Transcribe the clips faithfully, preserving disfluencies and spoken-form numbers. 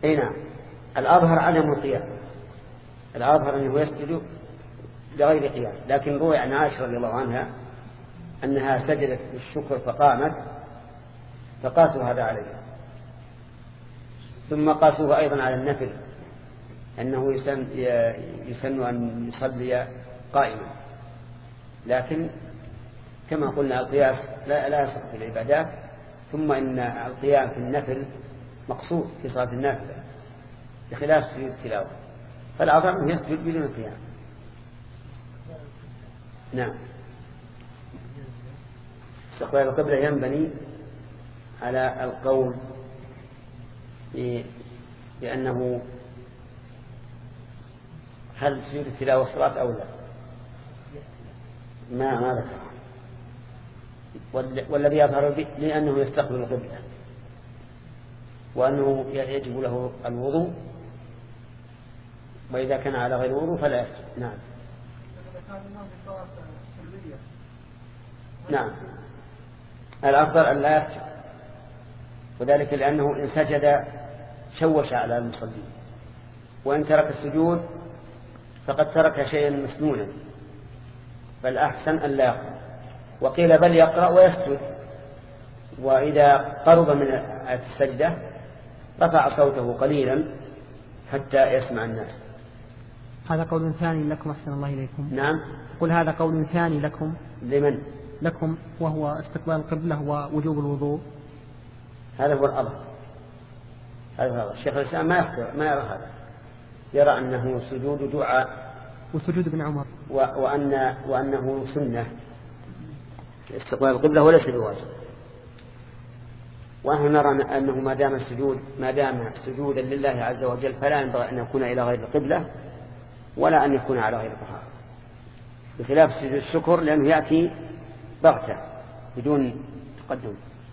أي نعم. الأظهر عدم القيام، الأظهر أنه يسجد بغير قيام، لكن روي عن عائشة رضي الله عنها أنها سجدت بالشكر فقامت فقاسوا هذا عليها. ثم قاسوه أيضا على النفل أنه يسن, يسن أن يصلي قائما، لكن كما قلنا القياس لا, لا يصح في العبادات. ثم إن القيام في النفل مقصود في صلاة النافلة بخلاف سجود التلاوة، فالأظهر أنه يسجد بدون القيام. نعم. استقبال القبلة ينبني على القول بأنه هل سجود التلاوة صلاة أو لا، ما ما ذكر، والذي يظهر به لأنه يستقبل القبلة وأنه يجب له الوضوء، وإذا كان على غير وضوء فلا يسجد. نعم. نعم. الأفضل أن لا يسجد، وذلك لأنه إن سجد شوش على المصلين، وإن ترك السجود فقد ترك شيئا مسنونا، فالأحسن أن لا يقرأ. وقيل بل يقرأ ويسجد، وإذا قرب من السجدة رفع صوته قليلا حتى يسمع الناس. هذا قول ثاني لكم أحسن الله إليكم. نعم. قل هذا قول ثاني لكم. لمن؟ لكم، وهو استقبال القبلة ووجوب الوضوء. هذا هو الأظهر. هذا هو الشيخ الإسلام ما يحضر ما يرى هذا، يرى أنه سجود دعاء وسجود ابن عمر، وأن وأنه سنة استقبال القبلة وليس بواجب. ونحن نرى أنه ما دام السجود ما دام سجودا لله عز وجل فلا ينبغي أن يكون إلى غير القبلة ولا أن يكون على غير طهارة، بخلاف سجود الشكر لأنه يأتي بغتة بدون تقدم.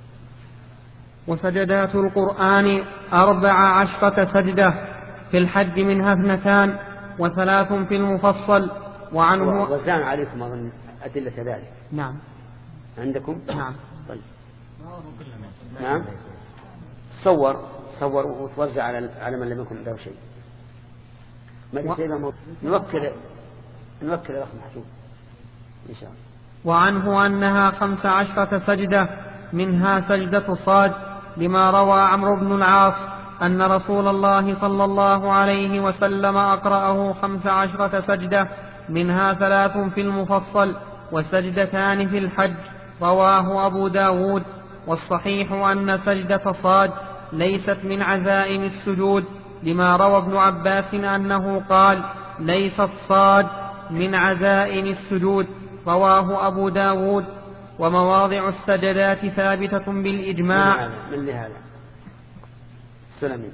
وسجدات القرآن أربع عشرة سجدة، في الحج منها اثنتان وثلاث في المفصل. وعنه وزان عليكم أظن أدلة ذلك. نعم. عندكم؟ نعم. طيب. نعم. صور صور وتوزع على على من لم يكن عنده شيء. ما و... نوكل نوكل الأخ محجوب إن شاء الله. وعنه أنها خمس عشرة سجدة، منها سجدة صاد، لما روى عمرو بن العاص أن رسول الله صلى الله عليه وسلم أقرأه خمس عشرة سجدة، منها ثلاث في المفصل وسجدتان في الحج. رواه أبو داود. والصحيح أن سجدة صاد ليست من عزائم السجود، لما روى ابن عباس أنه قال ليست صاد من عزائم السجود. رواه أبو داود. ومواضع السجدات ثابتة بالإجماع. من لهذا سلمي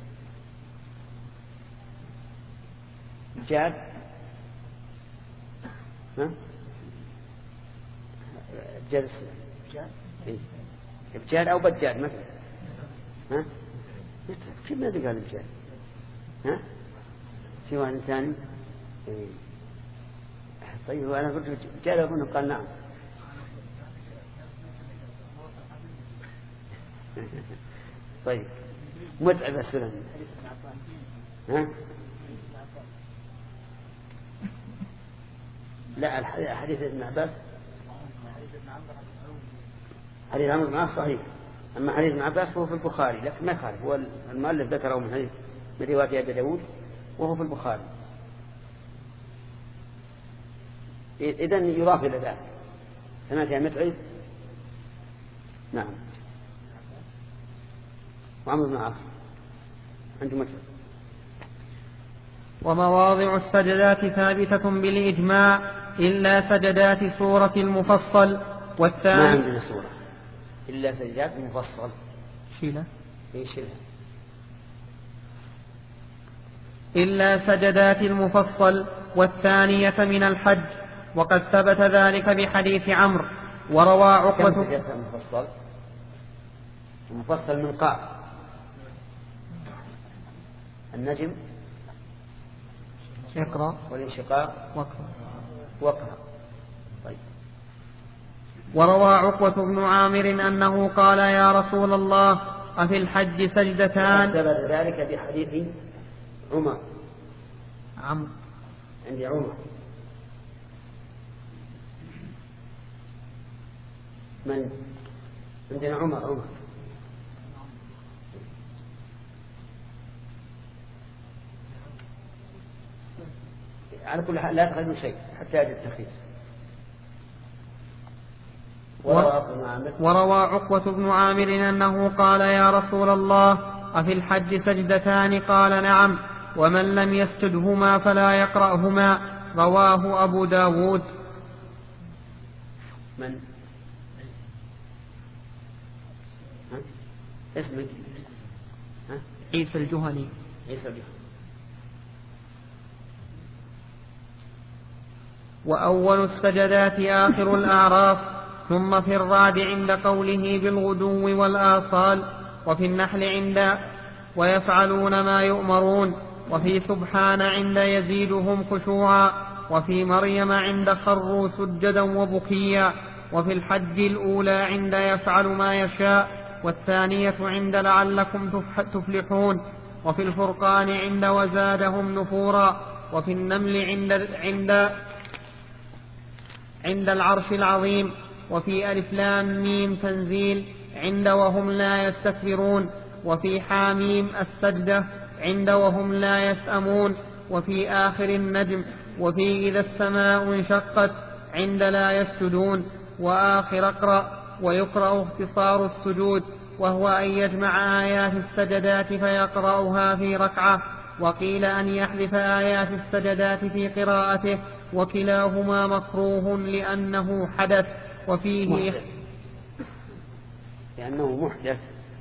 جاد ها جاد إيه؟ بجاد أو بجاد مثلا ها كيف ما قال بجاد ها في واحد ثاني إيه؟ طيب وأنا قلت بجاد أظن قال نعم. طيب متعب السلام ها لا حديث ابن عباس حديث عمرو بن العاص صحيح، أما حديث ابن عباس فهو في البخاري، لكن ما يخالف، هو المؤلف ذكره من حديث من رواية أبي داود وهو في البخاري. إذن يضاف إلى ذلك. سمعت يا متعب؟ نعم. وعمرو بن العاص عنده متعب. ومواضع السجدات ثابتة بالإجماع إلا سجدات سورة المفصل. والثاني ما عندنا سورة إلا سجدات المفصل. شيلة إيه شيلة إلا سجدات المفصل والثانية من الحج، وقد ثبت ذلك بحديث عمرو. وروى عقبة المفصل المفصل من قاف النجم اقرأ والانشقاق واقرأ واقرأ. طيب. وروى عقبة بن عامر أنه قال يا رسول الله أفي الحج سجدتان؟ ثبت ذلك بحديث عمر عمرو عندي عمر من عندنا عمر عمر على كل حال لا تخرجوا شيء حتى يجد التخيير. وروى عقبة بن عامر أنه قال يا رسول الله أفي الحج سجدتان؟ قال نعم، ومن لم يسجدهما فلا يقرأهما. رواه أبو داود. من ها؟ اسمك ها؟ عيسى الجهني. عيسى الجهني. وأول السجدات آخر الأعراف، ثم في الرعد عند قوله بالغدو والآصال، وفي النحل عند ويفعلون ما يؤمرون، وفي سبحان عند يزيدهم خشوعا، وفي مريم عند خروا سجدا وبكيا، وفي الحج الأولى عند يفعل ما يشاء، والثانية عند لعلكم تفلحون، وفي الفرقان عند وزادهم نفورا، وفي النمل عند عند عند العرش العظيم، وفي ألف لام ميم تنزيل عند وهم لا يستكبرون، وفي حاميم السجدة عند وهم لا يسأمون، وفي آخر النجم، وفي إذا السماء انشقت عند لا يسجدون، وآخر اقرأ. ويقرأ اختصار السجود، وهو أن يجمع آيات السجدات فيقرأها في ركعة، وقيل أن يحذف آيات السجدات في قراءته، وكلاهما مكروه لأنه حدث وفيه محدث. لأنه محدث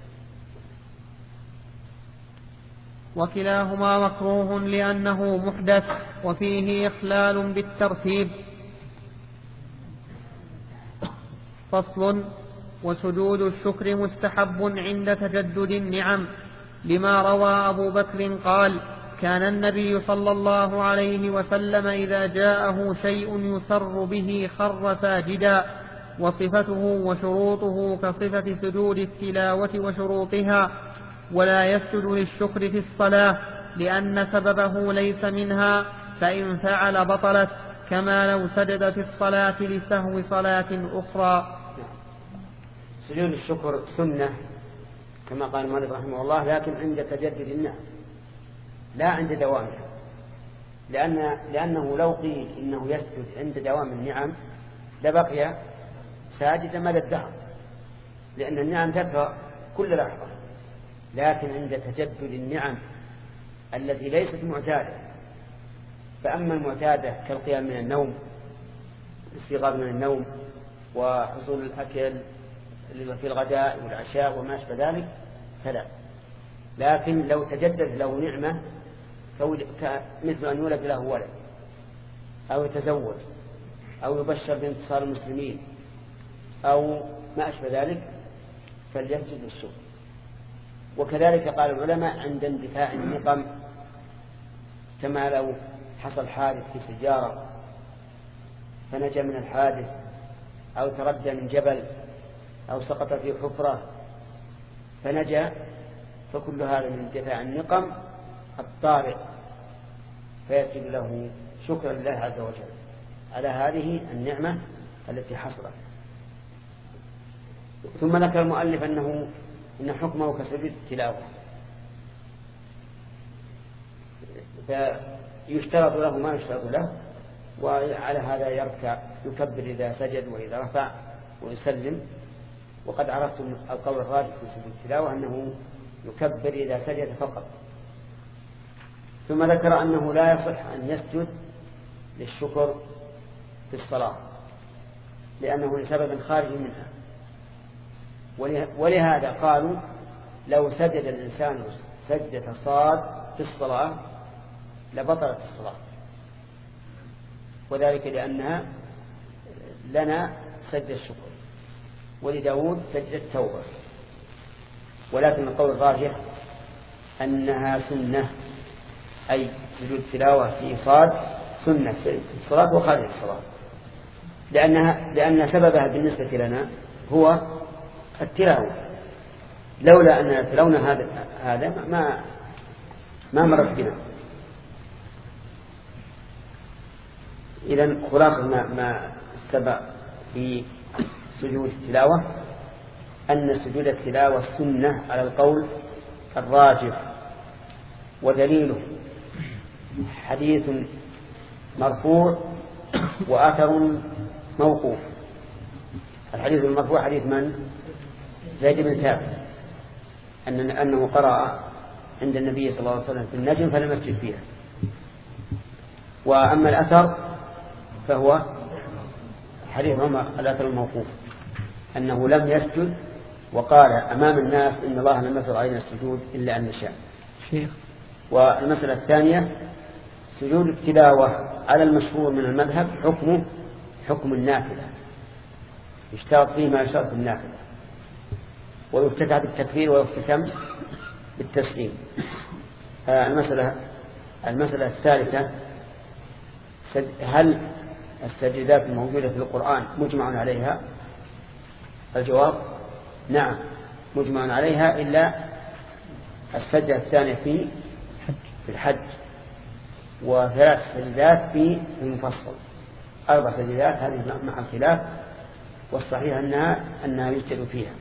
وكلاهما مكروه لأنه محدث وفيه إخلال بالترتيب. فصل. وسجود الشكر مستحب عند تجدد النعم، لما روى أبو بكر قال كان النبي صلى الله عليه وسلم إذا جاءه شيء يسر به خر ساجدا، وصفته وشروطه كصفة سجود التلاوة وشروطها، ولا يسجد للشكر في الصلاة لأن سببه ليس منها، فإن فعل بطلت، كما لو سجد في الصلاة لسهو صلاة أخرى. سجود الشكر سنة كما قال المؤلف رحمه الله، لكن عند تجدد النعم لا عند دوامها، لأن لأنه لو قيل إنه يسجد عند دوام النعم لبقي ساجدا مدى الدهر، لأن النعم تبقى كل لحظة، لكن عند تجدد النعم التي ليست معتادة، فأما المعتادة كالقيام من النوم، الاستيقاظ من النوم، وحصول الأكل في الغداء والعشاء وما أشبه ذلك فلا. لكن لو تجدد له نعمة مثل أن يولد له ولد، أو يتزوج، أو يبشر بانتصار المسلمين، أو ما أشبه ذلك، فليسجد للشكر. وكذلك قال العلماء عند اندفاع النقم، كما لو حصل حادث في سيارة فنجا من الحادث، أو تردى من جبل، أو سقط في حفرة فنجا، فكل هذا من اندفاع النقم الطارئ، فيسجد له شكرا لله عز وجل على هذه النعمة التي حصلت. ثم ذكر المؤلف أنه إن حكمه كسجود التلاوة، فيشترط له ما يشترط له، وعلى هذا يركع يكبر إذا سجد وإذا رفع ويسلم. وقد عرفتم القول الراجح في سجود التلاوة أنه يكبر إذا سجد فقط. ثم ذكر أنه لا يصح أن يسجد للشكر في الصلاة لأنه لسبب خارج منها، ولهذا قالوا لو سجد الإنسان سجدة صاد في الصلاة لبطلت الصلاة، وذلك لأنها لنا سجد الشكر ولداود سجد التوبة. ولكن القول الراجح أنها سنة، أي سجود التلاوة في صاد سنة في الصلاة وخارج الصلاة، لأنها لأن سببها بالنسبة لنا هو التلاوة، لولا أن تلونا هذا هذا ما ما مرت بنا. إذن خلاصة ما, ما سبق في سجود التلاوة أن سجود التلاوة سنة على القول الراجح، ودليله حديث مرفوع وأثر موقوف. الحديث المرفوع حديث من؟ زيد بن ثابت أن أنه قرأ عند النبي صلى الله عليه وسلم في النجم فلم يسجد فيها. وأما الأثر فهو حديث عمر الأثر الموقوف أنه لم يسجد وقال أمام الناس إن الله لم يفرض علينا السجود إلا أن نشاء. والمسألة الثانية سجود التلاوة على المشهور من المذهب حكمه حكم النافلة، يشترط فيه ما يشترط في النافلة، ويفتتح بالتكبير ويختتم بالتسليم. المسألة المسألة الثالثة هل السجدات الموجودة في القرآن مجمع عليها؟ الجواب نعم مجمع عليها إلا السجدة الثانية في في الحج، وثلاث سجدات في المفصل، أربع سجدات هذه مع الخلاف، والصحيح أنها أنها يسجد فيها.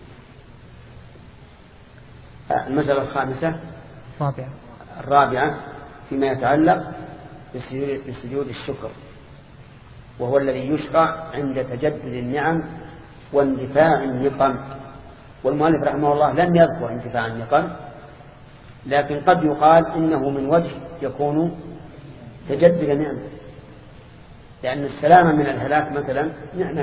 المسألة الخامسة الرابعة الرابعة فيما يتعلق بسجود الشكر، وهو الذي يشرع عند تجدد النعم واندفاع النقم. والمؤلف رحمه الله لم يذكر اندفاع النقم، لكن قد يقال إنه من وجه يكون تجدد نعمة، لأن السلامة من الهلاك مثلا نعمة.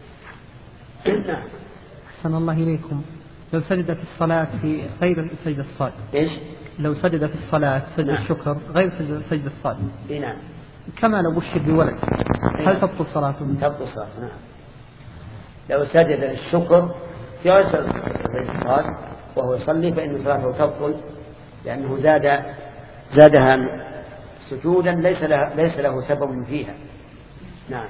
أحسن الله إليكم. لو سجد في الصلاة في غير سجد الصاد إيش؟ لو سجد في الصلاة سجد نعم. الشكر غير سجد الصاد نعم. كما لو بشر بولد هل تبطل صلاته؟ تبطل صلاته نعم. لو سجد للشكر في غير سجد الصاد وهو يصلي فإن صلاته تبطل، لأنه زاد زادها سجودا ليس له, ليس له سبب فيها. نعم.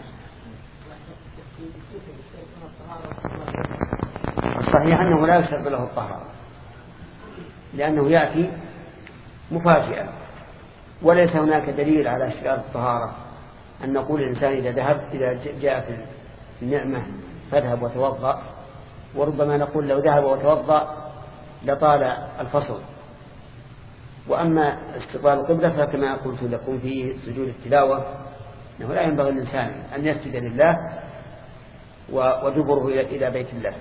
الصحيح أنه لا يشرط له الطهارة، لأنه يأتي مفاجئا، وليس هناك دليل على اشتراط الطهارة أن نقول الإنسان إذا ذهب إذا جاء في النعمة فاذهب وتوضأ، وربما نقول لو ذهب وتوضأ لطال الفصل. وأما استقبال القبلة فكما قلت لكم في سجود التلاوة أنه لا ينبغي الإنسان أن يسجد لله ودبره إلى بيت الله.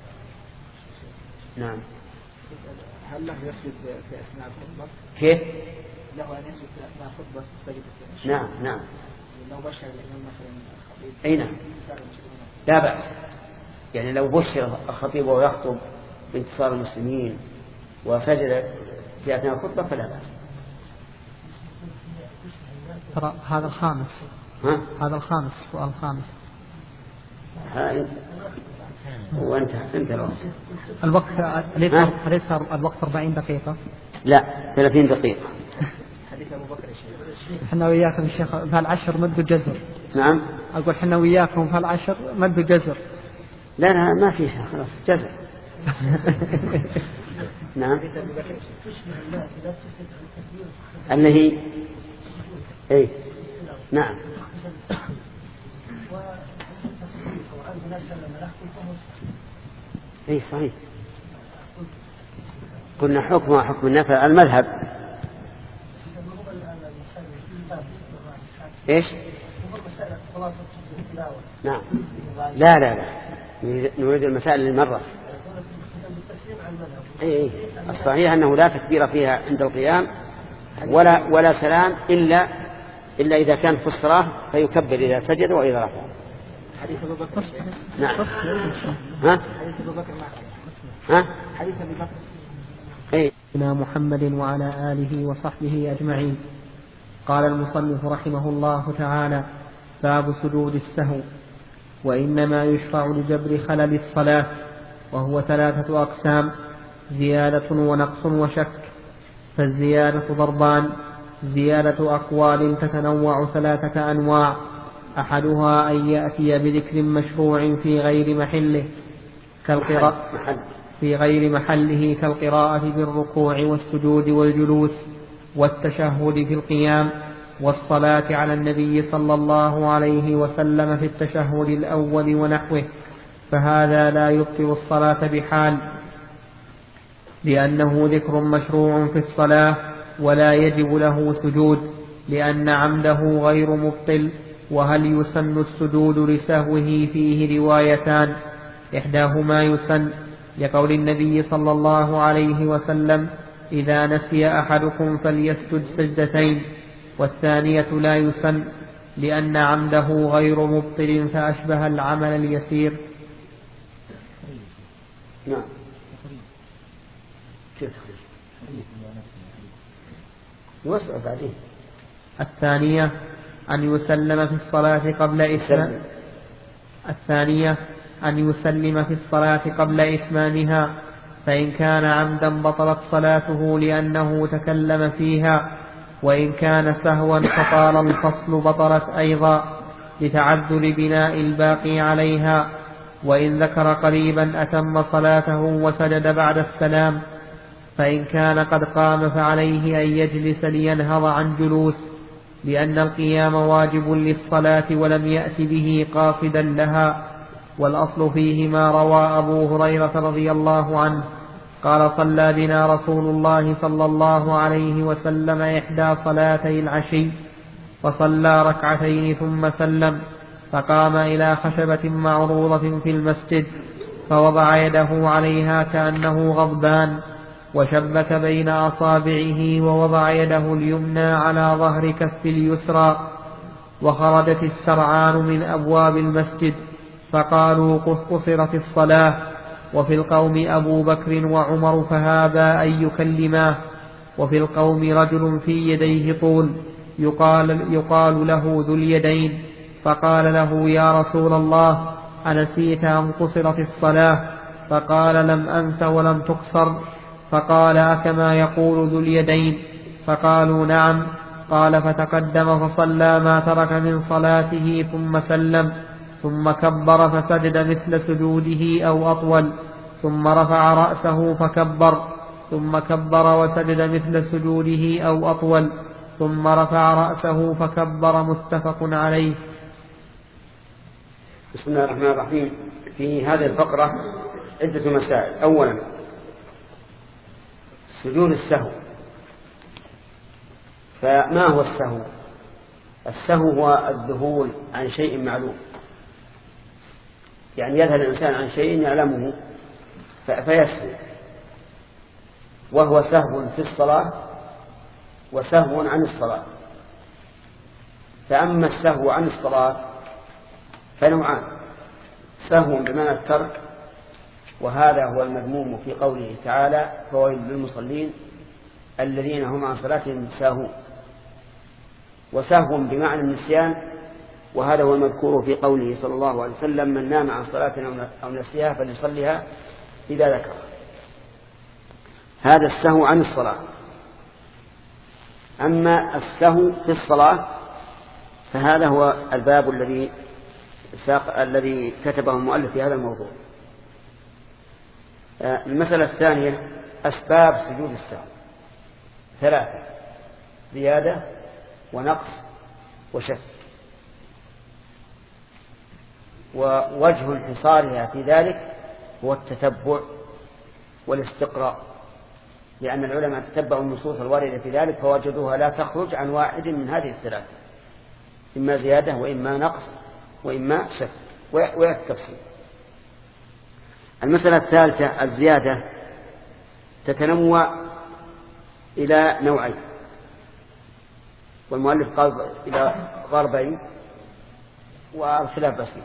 نعم. هل له يسجد في أثناء الخطبة؟ كيف؟ له أن يسجد في أثناء الخطبة تجد في نعم نعم. لو بشر الإمام مثلا الخطيب أي نعم لا بأس، يعني لو بشر الخطيب وهو يخطب بانتصار المسلمين وسجد في أثناء الخطبة فلا بأس. ترى هذا الخامس ها؟ هذا الخامس السؤال الخامس. ها وأنت أنت الوقت الوقت أليس أليس الوقت أربعين دقيقة؟ لا ثلاثين دقيقة. حديث أبو بكر الشيخ. إحنا وياكم الشيخ في العشر مد جزر. نعم. أقول إحنا وياكم في العشر مد جزر. لا لا ما فيها خلاص جزر. نعم. اللي هي إيه نعم. إيه صحيح. قلنا حكم حكم النفل المذهب. إيش؟ نعم. لا لا لا نريد المسائل للمرة. إيه الصحيح أنه لا تكبير فيها عند القيام ولا ولا سلام إلا إلا إذا كان في الصلاة فيكبر إذا سجد وإذا رفع. حديث أبو بكر. نعم. ها؟ حديث أبو بكر ها؟ حديث أبو بكر. إيه. محمد وعلى آله وصحبه أجمعين. قال المصنف رحمه الله تعالى: باب سجود السهو. وإنما يشرع لجبر خلل الصلاة، وهو ثلاثة أقسام: زيادة ونقص وشك. فالزيادة ضربان: زيادة أقوال تتنوع ثلاثة أنواع، أحدها أن يأتي بذكر مشروع في غير محله كالقراءة في غير محله كالقراءة في الركوع والسجود والجلوس والتشهد في القيام والصلاة على النبي صلى الله عليه وسلم في التشهد الأول ونحوه، فهذا لا يبطل الصلاة بحال، لأنه ذكر مشروع في الصلاة ولا يجب له سجود، لأن عمده غير مبطل. وهل يسن السجود لسهوه؟ فيه روايتان، إحداهما يسن لقول النبي صلى الله عليه وسلم: إذا نسي أحدكم فليسجد سجدتين، والثانية لا يسن لأن عمده غير مبطل فأشبه العمل اليسير. نعم. وصل بعدين. الثانية أن يسلم في الصلاة قبل إتمام الثانية أن يسلم في الصلاة قبل إتمامها، فإن كان عمدا بطلت صلاته لأنه تكلم فيها، وإن كان سهوا فطال الفصل بطلت أيضا لتعذر بناء الباقي عليها. وإن ذكر قريبا أتم صلاته وسجد بعد السلام، فإن كان قد قام فعليه أن يجلس لينهض عن جلوس، لأن القيام واجب للصلاة ولم يأت به قاصدا لها. والأصل فيه ما روى أبو هريرة رضي الله عنه قال: صلى بنا رسول الله صلى الله عليه وسلم إحدى صلاتي العشي، فصلى ركعتين ثم سلم، فقام إلى خشبة معروضة في المسجد، فوضع يده عليها كأنه غضبان، وشبك بين أصابعه، ووضع يده اليمنى على ظهر كف اليسرى، وخرجت السرعان من أبواب المسجد، فقالوا: قد قصرت الصلاة. وفي القوم أبو بكر وعمر فهابا أن يكلماه، وفي القوم رجل في يديه طول يقال, يقال له ذو اليدين، فقال له: يا رسول الله، أنسيت أن قصرت الصلاة؟ فقال: لم أنس ولم تقصر. فقال: أكما يقول ذو اليدين؟ فقالوا: نعم. قال: فتقدم فصلى ما ترك من صلاته ثم سلم، ثم كبر فسجد مثل سجوده أو أطول، ثم رفع رأسه فكبر، ثم كبر وسجد مثل سجوده أو أطول، ثم رفع رأسه فكبر. متفق عليه. بسم الله الرحمن الرحيم. في هذه الفقرة عدة مسائل. أولا، سجود السهو. فما هو السهو؟ السهو هو الذهول عن شيء معلوم، يعني يذهل الإنسان عن شيء يعلمه فيسهو، وهو سهو في الصلاة وسهو عن الصلاة. فأما السهو عن الصلاة فنوعان: سهو بمعنى الترك، وهذا هو المذموم في قوله تعالى: فويل للمصلين الذين هم عن صلاتهم ساهون. وسهو بمعنى النسيان، وهذا هو المذكور في قوله صلى الله عليه وسلم: من نام عن صلاة أو نسيها فليصليها إذا ذكر. هذا السهو عن الصلاة. أما السهو في الصلاة فهذا هو الباب الذي ساق الذي كتبه المؤلف في هذا الموضوع. المسألة الثانية: أسباب سجود السهو ثلاثة: زيادة ونقص وشك. ووجه انحصارها في ذلك هو التتبع والاستقراء، لأن العلماء تتبعوا النصوص الواردة في ذلك فوجدوها لا تخرج عن واحد من هذه الثلاثة: إما زيادة وإما نقص وإما شك، والتفصيل. المسألة الثالثة: الزيادة تتنوع إلى نوعين، والمؤلف قال إلى ضربين والخلاف بسيط: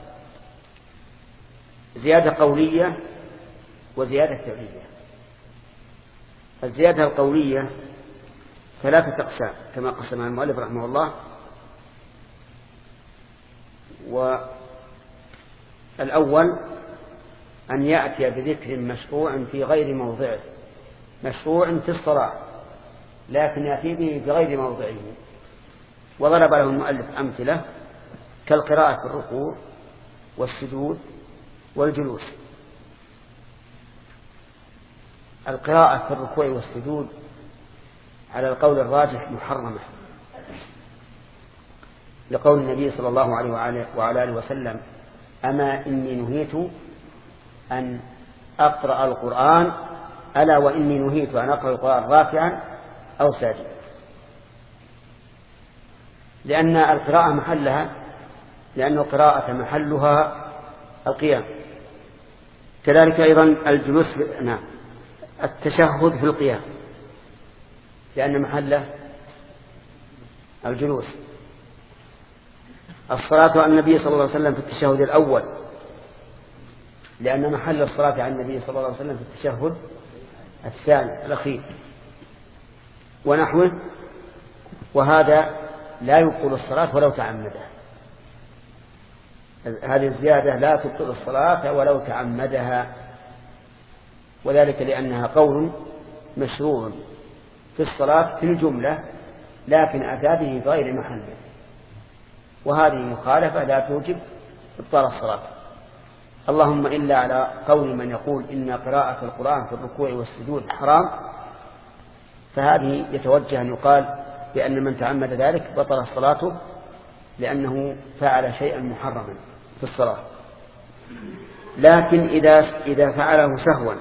زيادة قولية وزيادة فعلية. الزيادة القولية ثلاثة أقسام كما قسمها المؤلف رحمه الله. والأول أن يأتي بذكر مشروع في غير موضعه، مشروع في الصلاة لكن يأتي به في غير موضعه، وضرب له المؤلف أمثلة كالقراءة في الركوع والسجود والجلوس. القراءة في الركوع والسجود على القول الراجح محرمة، لقول النبي صلى الله عليه وعلى آله وسلم: أما إني نهيت أن أقرأ القرآن ألا وإني نهيت أن أقرأ القرآن راكعا أو ساجدا، لأن القراءة محلها لأن القراءة محلها القيام. كذلك أيضا الجلوس نعم التشهد في القيام لأن محله الجلوس. الصلاة على النبي صلى الله عليه وسلم في التشهد الأول لأن محل الصلاة على النبي صلى الله عليه وسلم في التشهد الثاني الأخير ونحوه، وهذا لا يبطل الصلاة ولو تعمدها. هذه الزيادة لا تبطل الصلاة ولو تعمدها، وذلك لأنها قول مشروع في الصلاة في الجملة لكن أتى به غير محله، وهذه مخالفة لا توجب إبطال الصلاة، اللهم إلا على قول من يقول إن قراءة القرآن في الركوع والسجود حرام، فهذه يتوجه أن يقال بأن من تعمد ذلك بطل صلاته لأنه فعل شيئا محرما في الصلاة. لكن إذا إذا فعله سهوا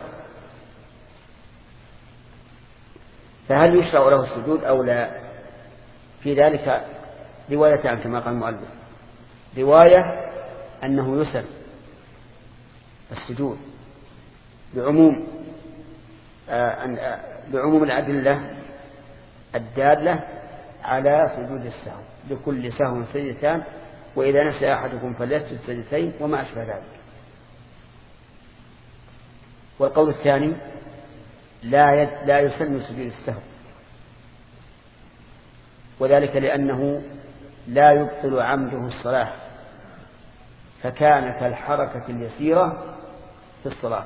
فهل يشرع له السجود أو لا؟ في ذلك روايتان كما قال المؤلف: رواية أنه يسر السجود بعموم آه بعموم الأدلة الدالة على سجود السهو، لكل سهو سجدتان وإذا نسي أحدكم فليسجد سجدتين وما أشبه ذلك. والقول الثاني لا يد لا يسن سجود السهو، وذلك لأنه لا يبطل عمده الصلاة، فكان كالحركة اليسيرة في الصلاة.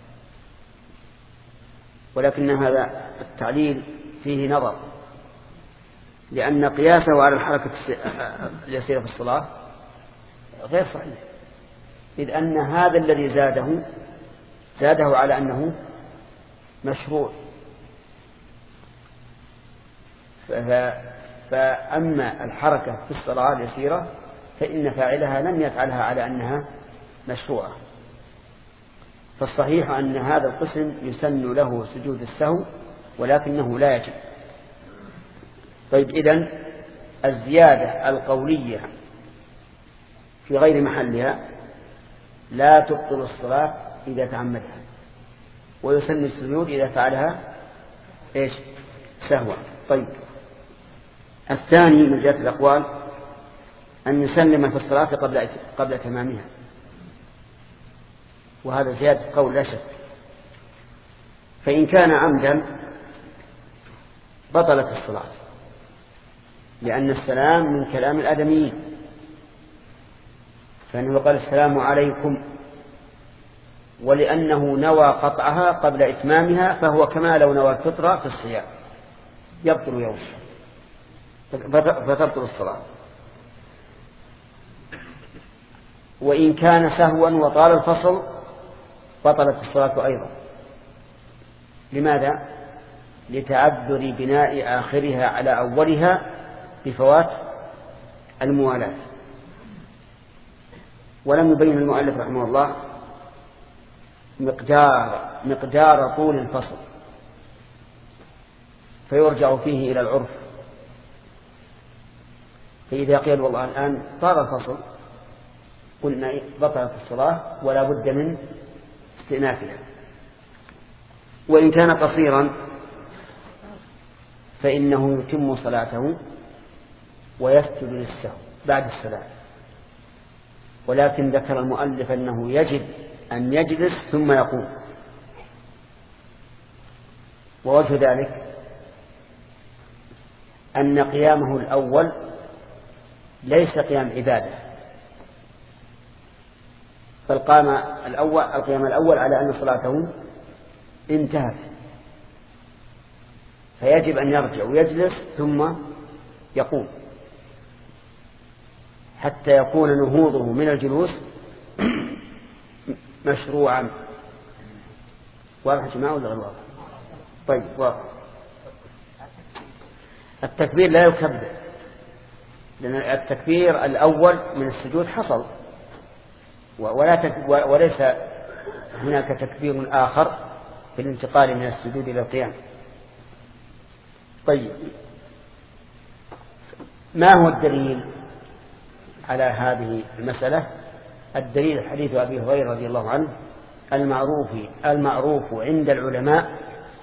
ولكن هذا التعليل فيه نظر، لأن قياسه على الحركة اليسيرة في الصلاة غير صحيح، إذ أن هذا الذي زاده زاده على أنه مشروع، فأما الحركة في الصلاة اليسيرة فإن فاعلها لم يفعلها على أنها مشروعة. فالصحيح أن هذا القسم يسن له سجود السهو ولكنه لا يجب. طيب، إذن الزيادة القولية في غير محلها لا تبطل الصلاة إذا تعمدها، ويسن السجود إذا فعلها إيش؟ سهوا. طيب، الثاني من جهة الأقوال أن يسلم في الصلاة قبل قبل تمامها، وهذا زيادة قول لا شك. فإن كان عمدا بطلت الصلاة، لأن السلام من كلام الآدميين، فإنه قال السلام عليكم، ولأنه نوى قطعها قبل إتمامها فهو كما لو نوى الفطرة في الصيام، يبطل يوم فتبطل الصلاة. وإن كان سهوا وطال الفصل بطلت الصلاة أيضا. لماذا؟ لتعذر بناء آخرها على أولها بفوات الموالاة. ولم يبين المؤلف رحمه الله مقدار مقدار طول الفصل، فيرجع فيه إلى العرف. فإذا قيل والله الآن طال الفصل قلنا بطلت الصلاة ولا بد من استئنافها. وإن كان قصيرا فإنه يتم صلاته ويسجد للسهو بعد الصلاة، ولكن ذكر المؤلف أنه يجب أن يجلس ثم يقوم. ووجه ذلك أن قيامه الأول ليس قيام عبادة، فالقام الأول القيام الأول على أن صلاته انتهت، فيجب أن يرجع ويجلس ثم يقوم حتى يكون نهوضه من الجلوس مشروعا. واضح يا جماعة ولا غير واضح؟ طيب واضح. التكبير لا يكبر، لأن التكبير الأول من السجود حصل، ولا تك... وليس هناك تكبير آخر في الانتقال من السجود إلى القيام. طيب ما هو الدليل على هذه المسألة؟ الدليل حديث أبي هريرة رضي الله عنه المعروف المعروف عند العلماء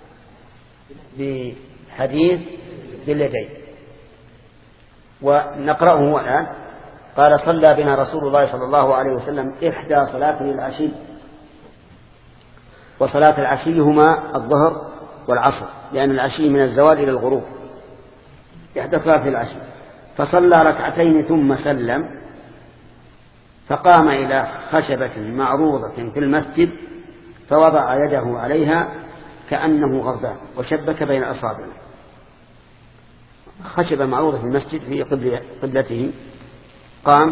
بحديث باليدين، ونقرأه الآن. قال: صلى بنا رسول الله صلى الله عليه وسلم إحدى صلاته العشي، وصلاة العشي هما الظهر والعصر، لأن العشي من الزوال إلى الغروب، إحدى صلاته العشي. فصلى ركعتين ثم سلم، فقام إلى خشبة معروضة في المسجد فوضع يده عليها كأنه غضبان وشبك بين أصابعه. خشبة معروضة في المسجد في قبلته، قام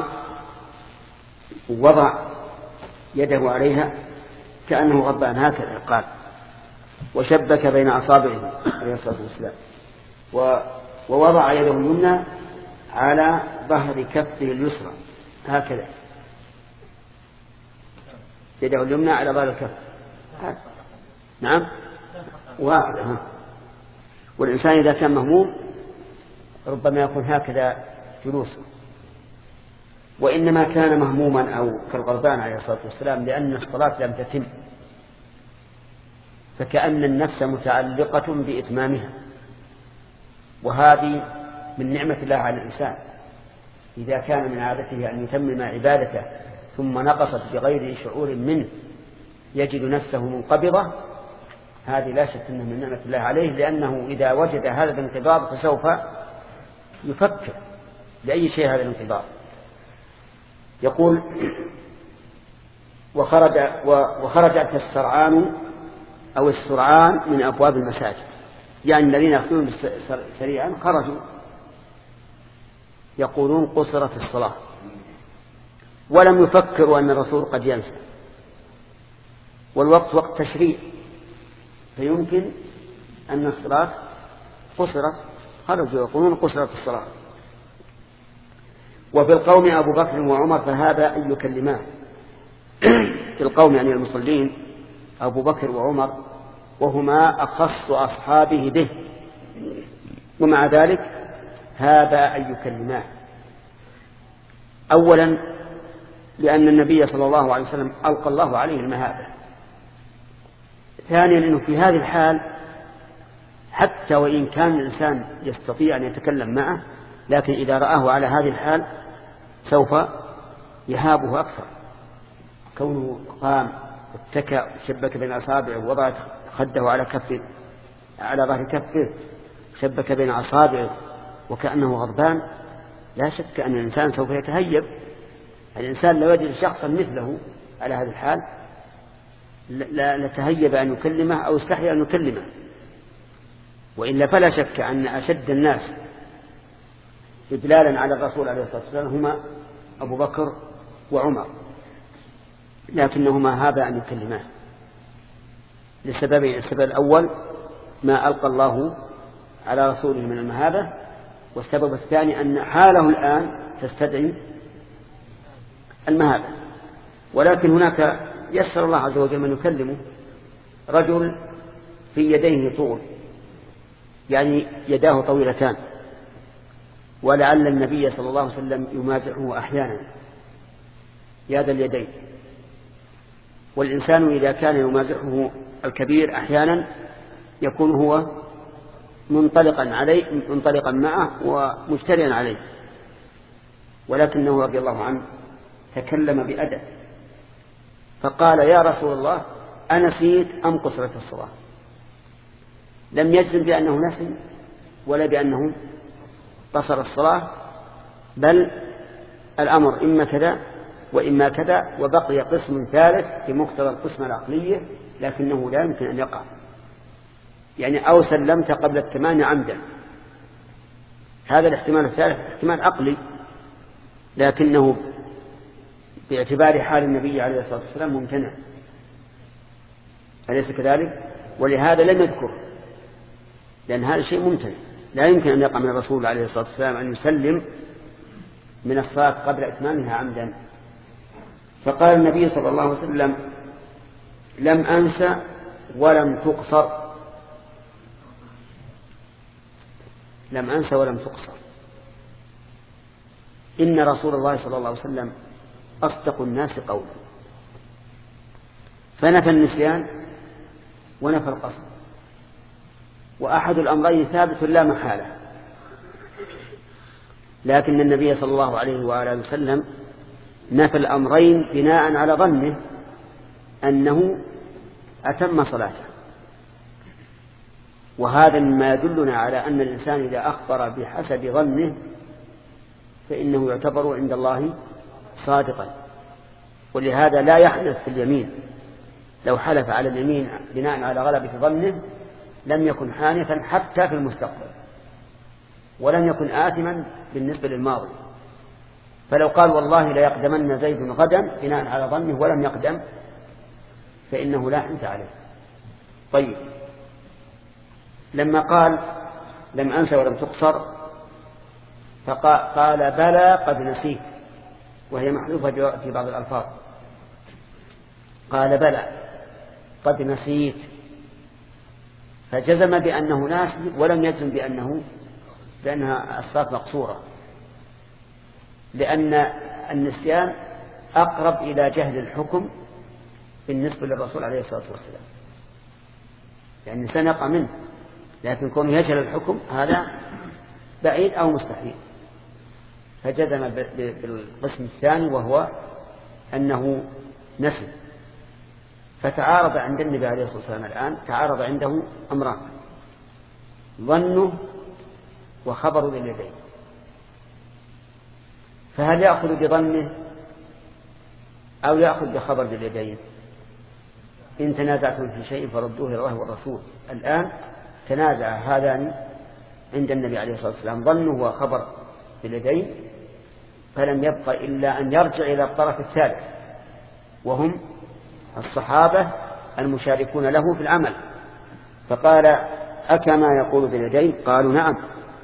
ووضع يده عليها كأنه غضبان، هكذا قال، وشبك بين أصابعه عليه الصلاة والسلام، ووضع يده اليمنى على ظهر كفه اليسرى، هكذا يده اليمنى على ظهر الكف. نعم. واضح. والإنسان إذا كان مهموم ربما يكون هكذا جلوسه، وإنما كان مهموما أو كالغربان عليه الصلاة والسلام لأن الصلاة لم تتم، فكأن النفس متعلقة بإتمامها، وهذه من نعمة الله على الإنسان. إذا كان من عادته أن يتمم عبادته ثم نقصت بغير شعور منه يجد نفسه منقبضة، هذه لا شك أنه من نعمة الله عليه، لأنه إذا وجد هذا الانقباض فسوف يفكر لأي شيء هذا الانقباض. يقول: وخرج وخرجت السرعان أو السرعان من أبواب المساجد، يعني الذين يخرجون سريعا خرجوا يقولون قصرت الصلاة، ولم يفكروا أن الرسول قد ينسى، والوقت وقت تشريع، فيمكن أن الصلاة قصرت، خرجوا يقولون قصرت الصلاة. وفي القوم أبو بكر وعمر فهذا أن يكلمان. في القوم يعني المصلين أبو بكر وعمر، وهما أخص أصحابه به، ومع ذلك هذا أن يكلمان. أولا لأن النبي صلى الله عليه وسلم ألقى الله عليه المهابة. ثانيا لأنه في هذه الحال حتى وإن كان الإنسان يستطيع أن يتكلم معه، لكن إذا رآه على هذه الحال سوف يهابه أكثر، كونه قام اتكأ شبك بين أصابعه ووضع خده على كفه على ظهر كفه شبك بين أصابعه وكأنه غضبان، لا شك أن الإنسان سوف يتهيب. الإنسان لو يجد شخصا مثله على هذه الحال لا نتهيب أن يكلمه أو استحي أن يكلمه، وإلا فلا شك أن أشد الناس إدلالا على الرسول عليه الصلاة والسلام هما أبو بكر وعمر، لكنهما هذا أن يكلماه لسببين: السبب الأول ما ألقى الله على رسوله من المهابة، والسبب الثاني أن حاله الآن تستدعي المهابة. ولكن هناك يسر الله عز وجل من يكلمه، رجل في يديه طول، يعني يداه طويلتان، ولعل النبي صلى الله عليه وسلم يمازحه أحيانا يا ذا اليدين. والإنسان إذا كان يمازحه الكبير أحيانا يكون هو منطلقا عليه منطلقا معه ومجترئا عليه، ولكنه رضي الله عنه تكلم بأدب فقال: يا رسول الله أنسيت أم قصرت الصلاة؟ لم يجزم بأنه نسي ولا بأنه قصر الصلاة، بل الأمر إما كذا وإما كذا، وبقي قسم ثالث في مقتضى القسمة العقلية لكنه لا يمكن أن يقع، يعني أو سلمت قبل التمام عمدا، هذا الاحتمال الثالث احتمال عقلي لكنه باعتبار حال النبي عليه الصلاة والسلام ممتنع، أليس كذلك؟ ولهذا لم يذكر لأن هذا شيء ممتنع، لا يمكن أن يقع من الرسول عليه الصلاة والسلام أن يسلم من الصلاة قبل إتمامها عمدا. فقال النبي صلى الله عليه وسلم: لم أنسى ولم تقصر. لم أنسى ولم تقصر. إن رسول الله صلى الله عليه وسلم أصدق الناس قولا، فنفى النسيان ونفى القصر، وأحد الأمرين ثابت لا محالة. لكن النبي صلى الله عليه وآله وسلم نفى الأمرين بناء على ظنه أنه أتم صلاته، وهذا ما يدلنا على أن الإنسان إذا أخبر بحسب ظنه فإنه يعتبر عند الله صادقا. ولهذا لا يحنث في اليمين، لو حلف على اليمين بناء على غلبة ظنه لم يكن حانثا حتى في المستقبل، ولم يكن آثما بالنسبة للماضي. فلو قال والله لا يقدمن زيد غدا بناء على ظنه ولم يقدم فإنه لا حنث عليه. طيب، لما قال لم أنسى ولم تقصر فقال بلى قد نسيت، وهي محذوفة في بعض الألفاظ. قال بلى قد نسيت، فجزم بأنه ناسي ولم يجزم بأنه بأنها الصلاة مقصورة، لأن النسيان أقرب إلى جهل الحكم بالنسبة للرسول عليه الصلاة والسلام، يعني الإنسان يقع منه، لكن كونه يجهل الحكم هذا بعيد أو مستحيل. فجزم بالقسم الثاني وهو أنه نسي. فتعارض عند النبي عليه الصلاة والسلام الآن تعارض عنده أمران: ظنه وخبر ذي اليدين. فهل يأخذ بظنه أو يأخذ بخبر ذي اليدين؟ إن تنازعتم في شيء فردوه إلى الله والرسول. الآن تنازع هذان عند النبي عليه الصلاة والسلام، ظنه وخبر ذي اليدين، فلم يبق إلا أن يرجع إلى الطرف الثالث وهم الصحابة المشاركون له في العمل. فقال: أكما يقول ذي اليدين؟ قالوا: نعم.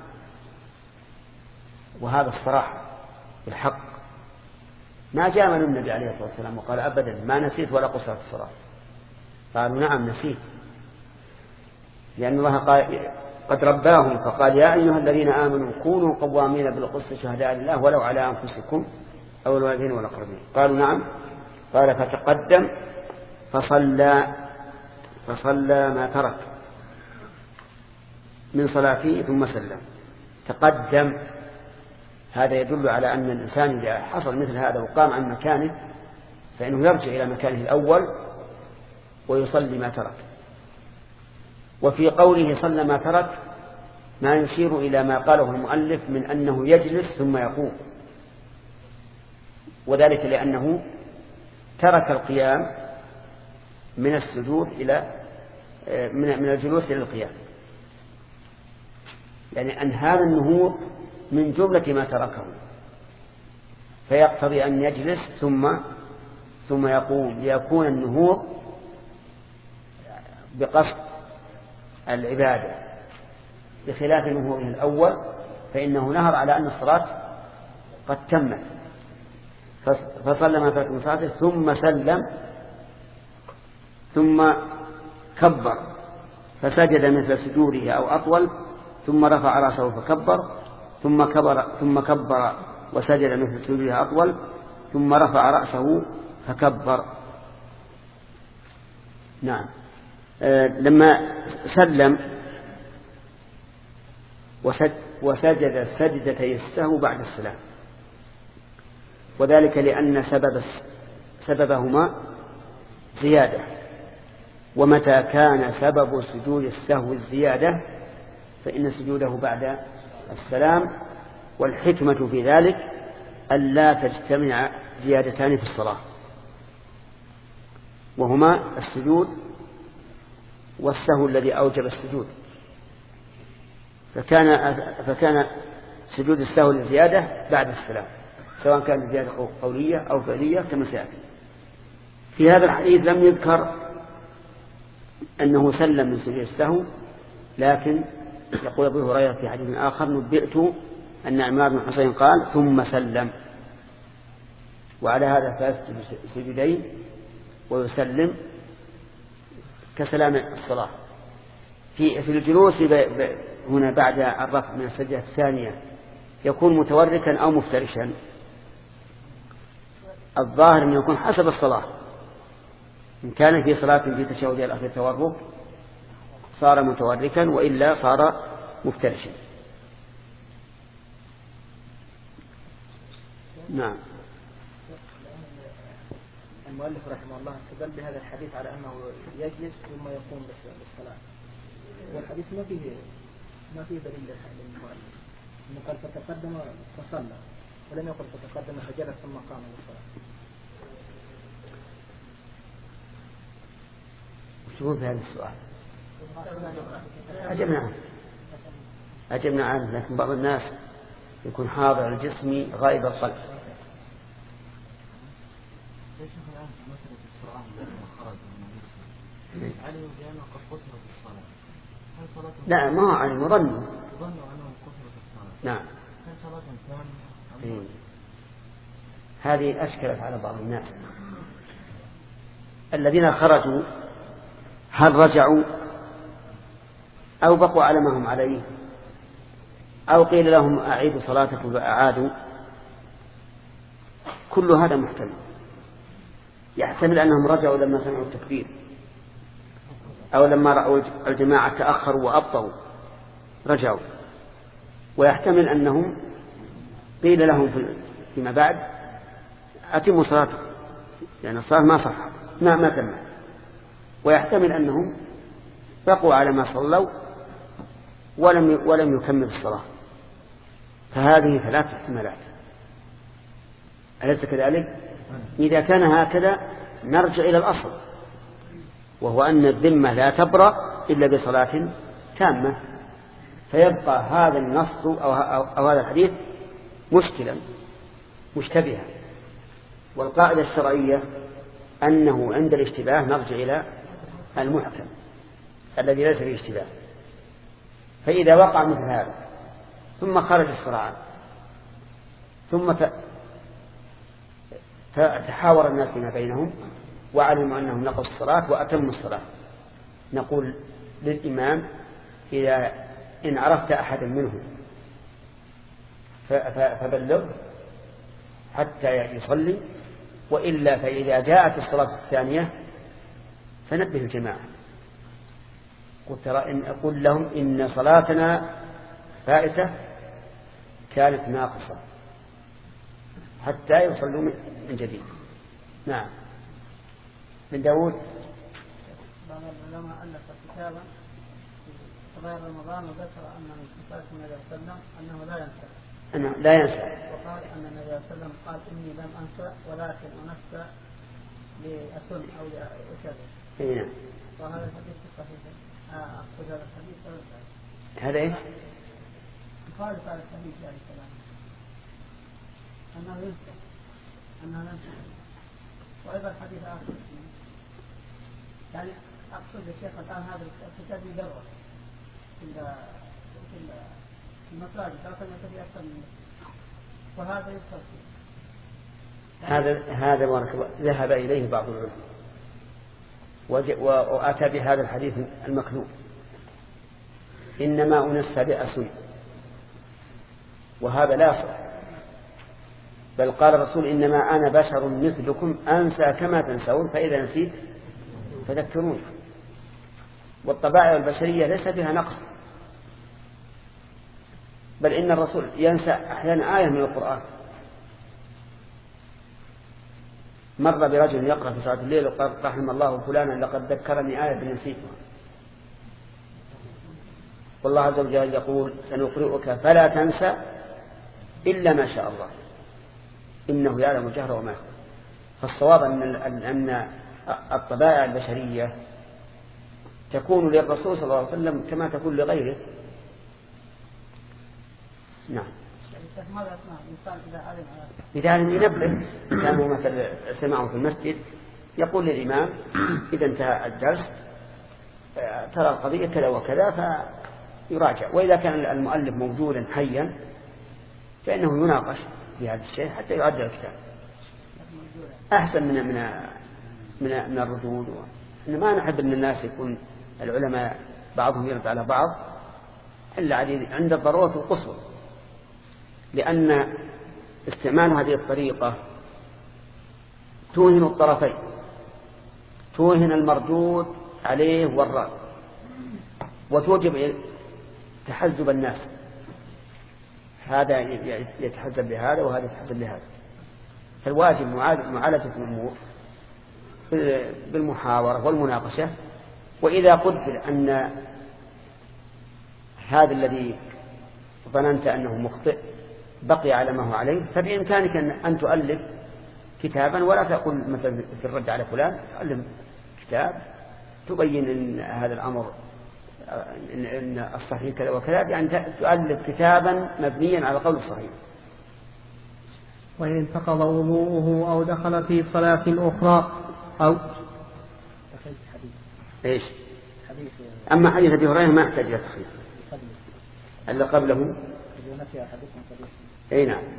وهذا الصراحة بالحق، ما جاء من النبي عليه الصلاة والسلام وقال أبدا ما نسيت ولا قصرت الصلاة. قالوا: نعم نسيت، لأن الله قال قد رباهم فقال: يا أيها الذين آمنوا كونوا قوامين بالقسط شهداء لله ولو على أنفسكم أو الوالدين والأقربين. قالوا: نعم. قال: فتقدم فصلى فصلى ما ترك من صلاته ثم سلم. تقدم، هذا يدل على أن الإنسان إذا حصل مثل هذا وقام عن مكانه فإنه يرجع إلى مكانه الأول ويصلي ما ترك. وفي قوله صلى ما ترك ما يشير إلى ما قاله المؤلف من أنه يجلس ثم يقوم، وذلك لأنه ترك القيام من السجود إلى من الجلوس إلى القيام، يعني أن هذا النهوض من جملة ما تركه، فيقتضي أن يجلس ثم ثم يقوم ليكون النهوض بقصد العبادة، بخلاف نهوضه الأول فإنه نهر على أن الصلاة قد تمت. فصلى ما ترك من صلاته ثم سلم ثم كبر فسجد مثل سجوده أو أطول، ثم رفع رأسه فكبر، ثم كبر ثم كبر وسجد مثل سجوده أطول، ثم رفع رأسه فكبر. نعم. آه لما سلم وسجد سجدتي السهو بعد السلام، وذلك لأن سبب سببهما زيادة، ومتى كان سبب سجود السهو الزيادة فإن سجوده بعد السلام، والحكمة في ذلك ألا تجتمع زيادتان في الصلاة، وهما السجود والسهو الذي أوجب السجود. فكان فكان سجود السهو الزيادة بعد السلام، سواء كانت زيادة قولية أو فعلية كما سيأتي. في هذا الحديث لم يذكر أنه سلم من سجود السهو، لكن يقول أبو هريرة في حديث آخر: نبئت أن عمران بن حسين قال ثم سلم. وعلى هذا فيسجد سجدين ويسلم كسلام الصلاة. في في الجلوس هنا بعد الرفع من السجدة الثانية يكون متوركا أو مفترشا؟ الظاهر أن يكون حسب الصلاة. إن كان في صلاة في تشهد الأخير تورك صار متوركا، وإلا صار مفترشا. نعم. المؤلف رحمه الله استدل بهذا الحديث على أنه يجلس ثم يقوم بالصلاة، والحديث ما فيه ما فيه دليل للمؤلف، إنه قال فتقدم فصلى، ولم يقل فتقدم فجلس ثم قام بالصلاة. شوفوا في هذا السؤال. أجبنا عنه أجبنا عنه لكن بعض الناس يكون حاضر الجسم غائب القلب. لا، ما هو علم، ظنوا نعم. إيه. هذه أشكلت على بعض الناس. الذين خرجوا هل رجعوا أو بقوا على ما هم عليه، أو قيل لهم أعيدوا صلاتكم فأعادوا؟ كل هذا محتمل. يحتمل أنهم رجعوا لما سمعوا التكبير، أو لما رأوا الجماعة تأخروا وأبطوا رجعوا، ويحتمل أنهم قيل لهم فيما بعد أتموا صلاتكم لأن الصلاة ما صح ما ما تم، ويحتمل أنهم بقوا على ما صلوا ولم ولم يكمل الصلاة. فهذه ثلاث احتمالات، أليس كذلك؟ إذا كان هكذا نرجع إلى الأصل، وهو أن الذمة لا تبرأ إلا بصلاة تامة، فيبقى هذا النص أو, أو, أو هذا الحديث مشكلا مشتبها. والقاعدة الشرعية أنه عند الاشتباه نرجع إلى المحكم الذي ليس فيه اشتباه. فإذا وقع مثل هذا ثم خرج الصراع ثم تحاور الناس فيما بينهم وعلموا أنهم نقصوا الصلاة وأتموا الصلاة، نقول للإمام: إذا إن عرفت أحدا منهم فبلغ حتى يصلي، وإلا فإذا جاءت الصلاة الثانية فنبه الجماعة. قلت ترى إن أقول لهم إن صلاتنا فائتة كانت ناقصة حتى يصلوا من جديد. نعم. من داود. بعض العلماء ألف كتابا في قضايا رمضان وذكر أن من صلاة النبي صلى الله عليه وسلم أنه لا ينسى. أنه لا ينسى. وقال أن النبي صلى الله عليه وسلم قال: إني لم أنسى ولكن أنسى لأسن أو لأكذب. نعم. وهذا الحديث صحيح. أقصد هذا الحديث هذا إيش؟ يخالف هذا الحديث عليه السلام أنه ينسى أنه ينسى. وأيضا حديث آخر يعني أقصد الشيخ الآن هذا الكتاب يدرس في المساجد لكن يكفي أكثر من وهذا يدخل فيه. هذا هذا ذهب إليه بعض العلماء وأتى بهذا الحديث المكذوب: إنما أنسى بأسن، وهذا لا صح. بل قال الرسول: إنما أنا بشر مثلكم أنسى كما تنسون، فإذا نسيت فذكروني. والطبائع البشرية ليس فيها نقص، بل إن الرسول ينسى أحيانا آية من القرآن. مر برجل يقرأ في صلاة الليل وقال: رحم الله فلانا لقد ذكرني آية نسيتها. والله عز وجل يقول: سنقرئك فلا تنسى إلا ما شاء الله إنه يعلم الجهر وما يخفى. فالصواب أن الطبائع البشرية تكون للرسول صلى الله عليه وسلم كما تكون لغيره. نعم. إذا علم ينبه، كانوا مثلا سمعوا في المسجد يقول للإمام إذا انتهى الدرس: ترى القضية كذا وكذا، يراجع. وإذا كان المؤلف موجودا حيا فإنه يناقش في هذا الشيء حتى يعدل الكتاب أحسن من من من, من الردود. إن ما نحب أن الناس يكون العلماء بعضهم يرد على بعض إلا عند الضرورة القصوى، لأن استعمال هذه الطريقة توهن الطرفين، توهن المردود عليه والرد، وتوجب تحزب الناس، هذا يتحزب بهذا وهذا يتحزب بهذا. فالواجب معالجة الأمور بالمحاورة والمناقشة. وإذا قدر أن هذا الذي ظننت أنه مخطئ بقي على ما هو عليه فبإمكانك أن تؤلف كتابا، ولا تقول مثلا في الرد على فلان، تؤلف كتاب تبين أن هذا الأمر إن الصحيح كذا وكذا، يعني تؤلف كتابا مبنيا على قول الصحيح. وإن انتقض وضوءه أو دخل في صلاة أخرى أو إيش؟ أما حديث أبي هريرة ما يحتاج إلى تخريج إلا قبله. أي نعم.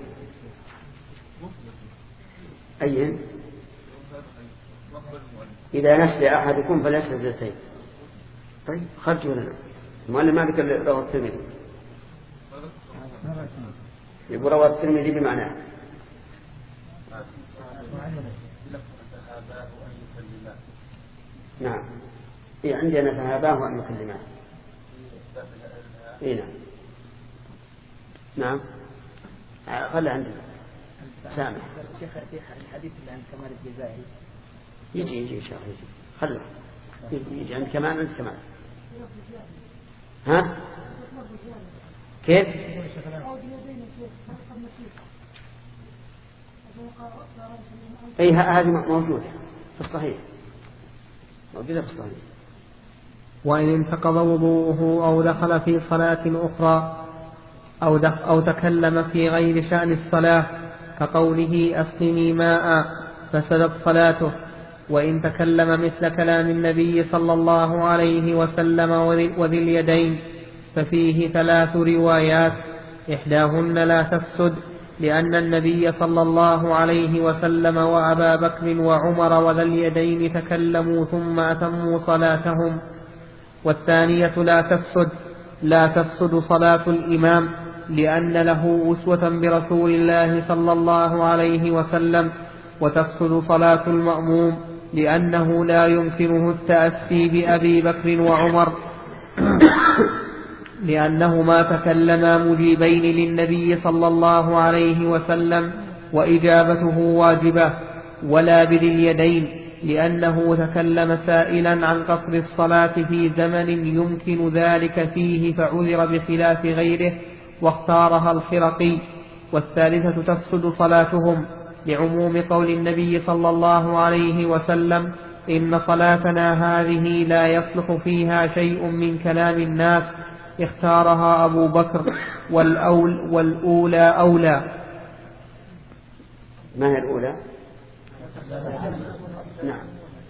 أي إذا نسي أحدكم فليس سجدتين. طيب خرجوا لنا المؤلف ما ذكر رواه الترمذي، يقول رواه الترمذي بمعناه نعم. إيه عندنا فهاباه أن يكلماه. إيه نعم نعم خلى عندنا سامح. شيخ الحديث اللي عن كمال الجزائري يجي يجي شيخ يجي خلى يجي عند كمال عند كمال. ها كيف؟ أي هذه موجودة في الصحيح، موجودة في الصحيح. وإن انتقض وضوءه أو دخل في صلاة أخرى أو, أو تكلم في غير شأن الصلاة كقوله أسقني ماء فسدت صلاته. وإن تكلم مثل كلام النبي صلى الله عليه وسلم وذي اليدين ففيه ثلاث روايات، إحداهن لا تفسد لأن النبي صلى الله عليه وسلم وأبا بكر وعمر وذا اليدين تكلموا ثم أتموا صلاتهم. والثانية لا تفسد لا تفسد صلاة الإمام لأن له أسوة برسول الله صلى الله عليه وسلم، وتفسد صلاة المأموم لأنه لا يمكنه التأسي بأبي بكر وعمر لأنهما تكلما مجيبين للنبي صلى الله عليه وسلم وإجابته واجبة، ولا بذي اليدين لأنه تكلم سائلا عن قصر الصلاة في زمن يمكن ذلك فيه فعذر بخلاف غيره واختارها الخرقي. والثالثة تفسد صلاتهم لعموم قول النبي صلى الله عليه وسلم إن صلاتنا هذه لا يصلح فيها شيء من كلام الناس، اختارها أبو بكر والأول والأولى أولى. ما هي الأولى؟ نعم.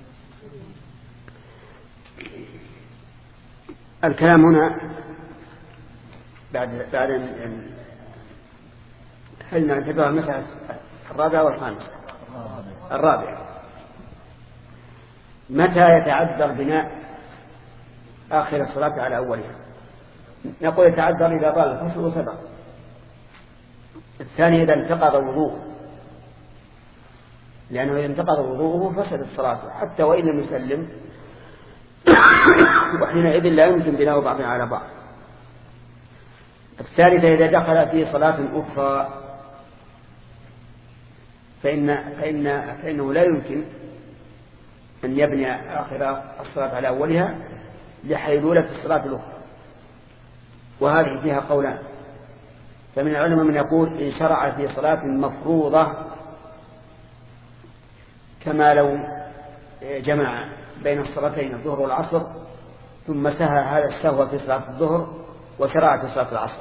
الكلام هنا بعد بعد هل نعتبر المسألة الرابعة والخامسة؟ الرابعة. متى يتعذر بناء آخر الصلاة على أولها؟ نقول يتعذر إذا طال الفصل وسبق. الثاني إذا انتقض وضوءه، لأنه إذا انتقض وضوءه فسد الصلاة حتى وإن لم يسلم وحينئذ لا يمكن بناء بعضها على بعض. الثالثة إذا دخل في صلاة أخرى فإن فإن فإنه لا يمكن أن يبني آخر الصلاة على أولها لحيلولة الصلاة الأخرى، وهذه فيها قولان. فمن العلماء من يقول إن شرع في صلاة مفروضة كما لو جمع بين الصلاتين الظهر والعصر ثم سهى هذا السهو في صلاة الظهر وشرع في صلاة العصر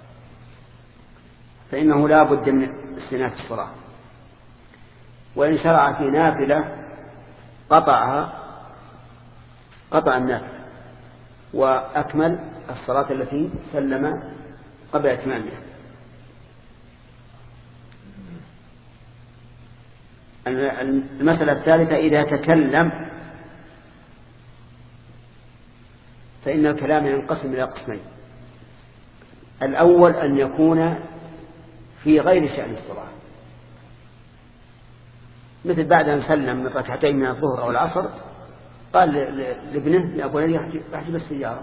فإنه لا بد من استئناف الصلاة. وإن شرع في نافلة قطعها قطع النافلة وأكمل الصلاة التي سلم قبل إتمامها. المسألة الثالثة: إذا تكلم فإن الكلام ينقسم إلى قسمين. الأول أن يكون في غير شأن الصلاة، مثل بعد أن سلم من ركعتين من الظهر أو العصر قال لابنه يا أبو نبي احجب السيارة،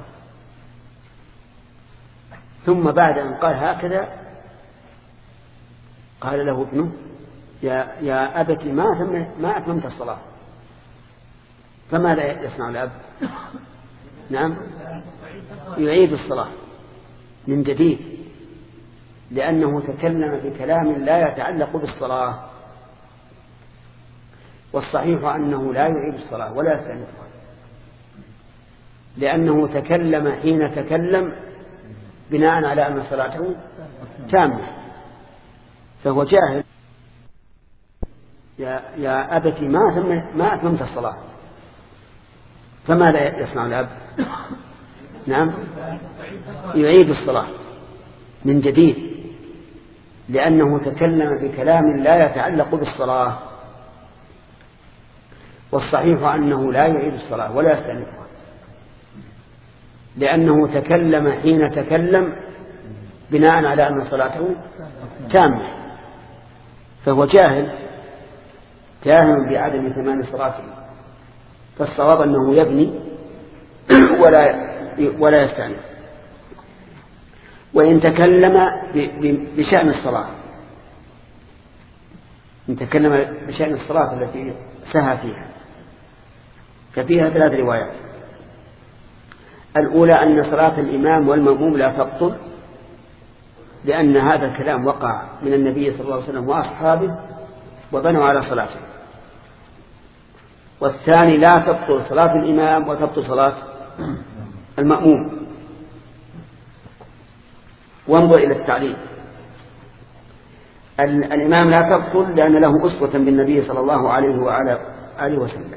ثم بعد أن قال هكذا قال له ابنه يا, يا أبت ما, ما أتممت الصلاة، فماذا يصنع الأب؟ نعم، يعيد الصلاة من جديد، لأنه تكلم بكلام لا يتعلق بالصلاة، والصحيح أنه لا يعيد الصلاة ولا يستأنفها، لأنه تكلم حين تكلم بناء على أن صلاته تامة، فهو جاهل. يا, يا أبت ما, ما أتممت الصلاة، فماذا يصنع الأب؟ نعم، يعيد الصلاة من جديد، لأنه تكلم بكلام لا يتعلق بالصلاة، والصحيح أنه لا يعيد الصلاة ولا يستأنفها، لأنه تكلم حين تكلم بناء على أن صلاته تامة، فهو جاهل جاهل بعدم تمام صلاته، فالصواب أنه يبني ولا ولا يستأنف. وإن تكلم بشأن الصلاة، إن تكلم بشأن الصلاة التي سهى فيها، ففيها ثلاث روايات. الأولى أن صلاة الإمام والمأموم لا تبطل، لأن هذا الكلام وقع من النبي صلى الله عليه وسلم وأصحابه وبنوا على صلاته. والثاني لا تبطل صلاة الإمام وتبطل صلاة المأموم. وانظر إلى التعليل: الإمام لا تبطل لأن له أسوة بالنبي صلى الله عليه وعلى آله وسلم،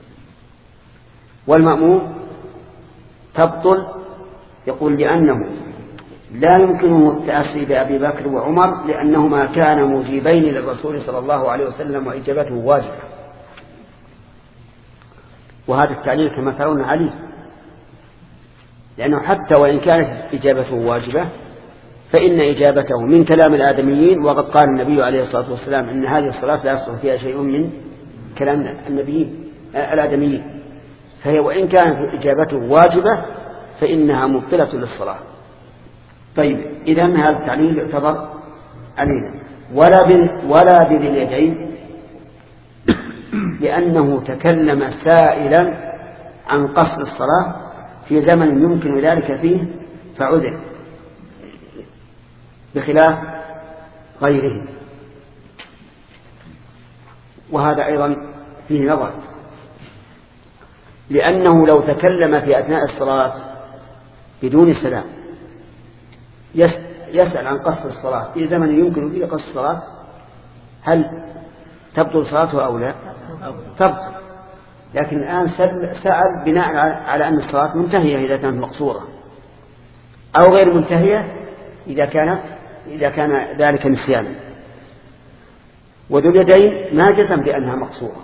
والمأموم تبطل يقول لأنه لا يمكنه التأسي بأبي بكر وعمر لأنهما كانا مجيبين للرسول صلى الله عليه وسلم وإجابته واجبة. وهذا التعليل كما ترون عليه، لأنه حتى وإن كانت إجابته واجبة فإن إجابته من كلام الآدميين، وقد قال النبي عليه الصلاة والسلام إن هذه الصلاة لا يصلح فيها شيء من كلام النبيين الآدميين، فهي وإن كانت إجابته واجبة فإنها مبطلة للصلاة. طيب، إذن هذا التعليل يعتبر علينا. ولا ولا بذي اليدين لأنه تكلم سائلا عن قصر الصلاة في زمن يمكن ذلك فيه فعذر، بخلاف غيره. وهذا أيضا فيه نظر، لأنه لو تكلم في أثناء الصلاة بدون سلام يسأل عن قصر الصلاة في زمن يمكن فيه قصر الصلاة، هل تبطل صلاته أو لا؟ تبطل. لكن الآن سأل بناء على أن الصلاة منتهية إذا كانت مقصورة، أو غير منتهية إذا كانت إذا كان ذلك نسيانا. وذو اليدين ما جزم بأنها مقصورة،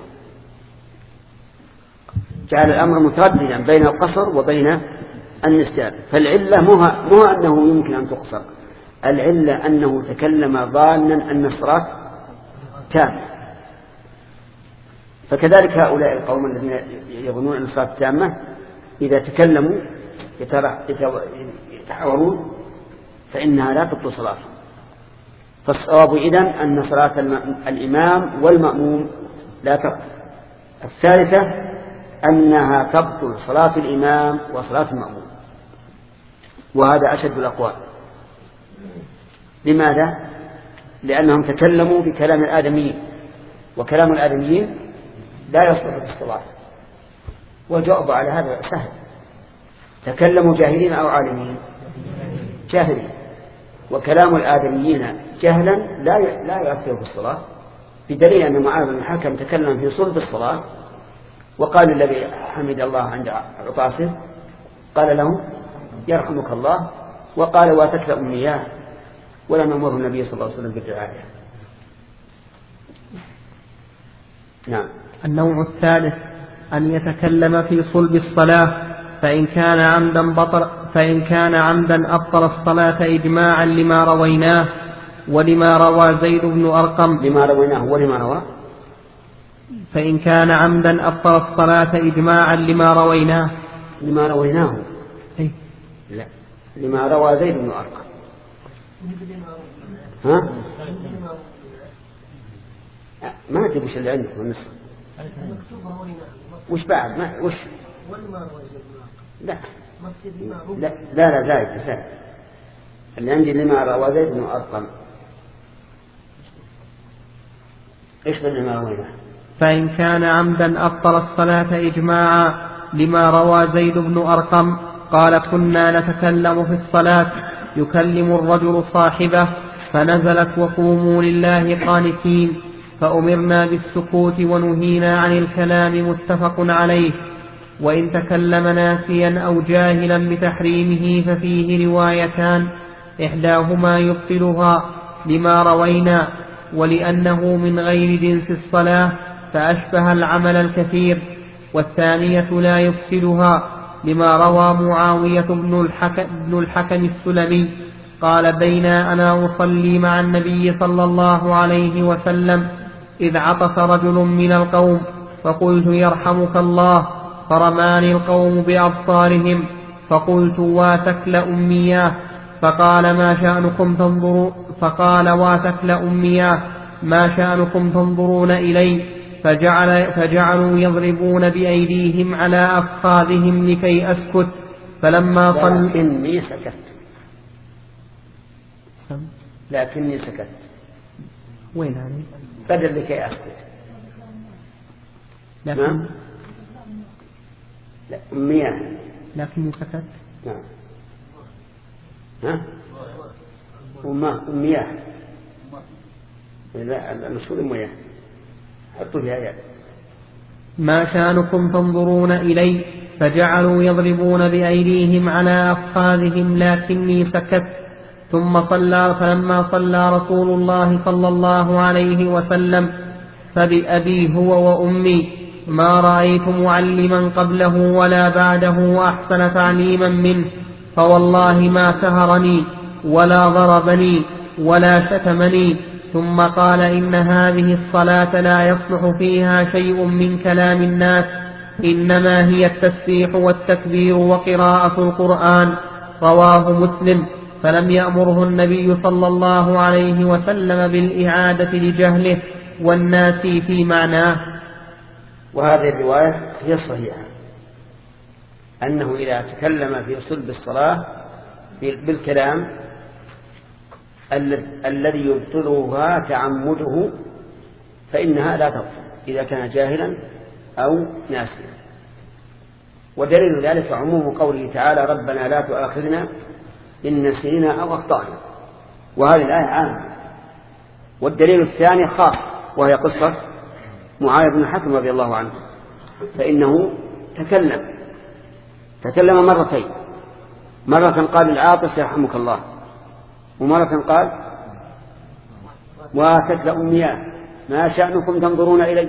جعل الأمر مترددا بين القصر وبين النسيان. فالعلة مو أنه يمكن أن تقصر، العلة أنه تكلم ظانا أن الصلاة تامة. فكذلك هؤلاء القوم الذين يظنون أن الصلاة تامة إذا تكلموا يتحاورون فإنها لا تبطل صلاتهم. فالصواب إذن أن صلاة الإمام والمأموم لا تبطل. الثالثة أنها تبطل صلاة الإمام وصلاة المأموم، وهذا أشد الأقوال. لماذا؟ لأنهم تكلموا بكلام الآدميين، وكلام الآدميين لا يصلح في الصلاة. والجواب على هذا سهل: تكلموا جاهلين أو عالمين؟ جاهلين. وكلام الآدميين جهلا لا لا يؤثر في الصلاة، بدليل أن معاذ بن الحكم تكلم في صلب الصلاة وقال الذي حمد الله عند عطاسه قال له يرحمك الله، وقال واتكل أمنياه، ولم يأمره النبي صلى الله عليه وسلم بالرعاية. نعم. النوع الثالث أن يتكلم في صلب الصلاة، فإن كان عمدا بطل فإن كان عمدا أبطل الصلاة إجماعا لما رويناه ولما روى زيد بن أرقم لما رويناه ولما روى فإن كان عمدا أبطل الصلاة إجماعا لما رويناه لما رويناه أي. لا، لما روى زيد بن أرقم. ها؟ ما أدري وش اللي عندك والنسخ وش بعد ما وش لا لا لا, لا زايد زايد اللي عندي لما روى زيد بن أرقم. ايش لما رويناه؟ فإن كان عمدا أبطل الصلاة إجماعا لما روى زيد بن أرقم قال كنا نتكلم في الصلاة يكلم الرجل صاحبه فنزلت وقوموا لله قانتين فأمرنا بالسكوت ونهينا عن الكلام متفق عليه. وإن تكلم ناسيا أو جاهلا بتحريمه ففيه روايتان إحداهما يبطلها لما روينا ولأنه من غير جنس الصلاة فأشبه العمل الكثير، والثانية لا يفسدها لما روى معاوية بن الحكم, بن الحكم السلمي قال بينا أنا أصلي مع النبي صلى الله عليه وسلم إذ عطس رجل من القوم فقلت يرحمك الله، فرماني القوم بأبصارهم فقلت واتكل أمياه، فقال ما شأنكم تنظرون فقال واتكل أمياه ما شأنكم تنظرون إلي، فجعل فجعلوا يضربون بأيديهم على أفخاذهم لكي أسكت، فلما صلوا لكني سكت لكني سكت وين هذه؟ بدل لكي أسكت لكن نعم لا أمياه لكني سكت نعم ها أمه أمياه لا المشهور أمياه حطوا فيها يد. ما شأنكم تنظرون إلي، فجعلوا يضربون بأيديهم على أفخاذهم لكني سكت. ثم صلى فلما صلى رسول الله صلى الله عليه وسلم فبأبي هو وأمي ما رأيت معلما قبله ولا بعده أحسن تعليما منه، فوالله ما سهرني ولا ضربني ولا شتمني. ثم قال إن هذه الصلاة لا يصلح فيها شيء من كلام الناس، إنما هي التسبيح والتكبير وقراءة القرآن. رواه مسلم. فلم يأمره النبي صلى الله عليه وسلم بالإعادة لجهله والناس في معناه. وهذه الرواية هي الصحيحة، أنه إذا تكلم في صلب الصلاة بالكلام الذي يبطلها تعمده فإنها لا تبطل إذا كان جاهلا أو ناسيا. ودليل ذلك عموم قوله تعالى ربنا لا تؤاخذنا إن نسينا أو أخطأنا، وهذه الآية عامة. والدليل الثاني خاص، وهي قصة معاوية بن الحكم رضي الله عنه، فإنه تكلم تكلم مرتين، مرة قال العاطس يرحمك الله، ومرة قال واتكل أمياه ما شأنكم تنظرون إلي.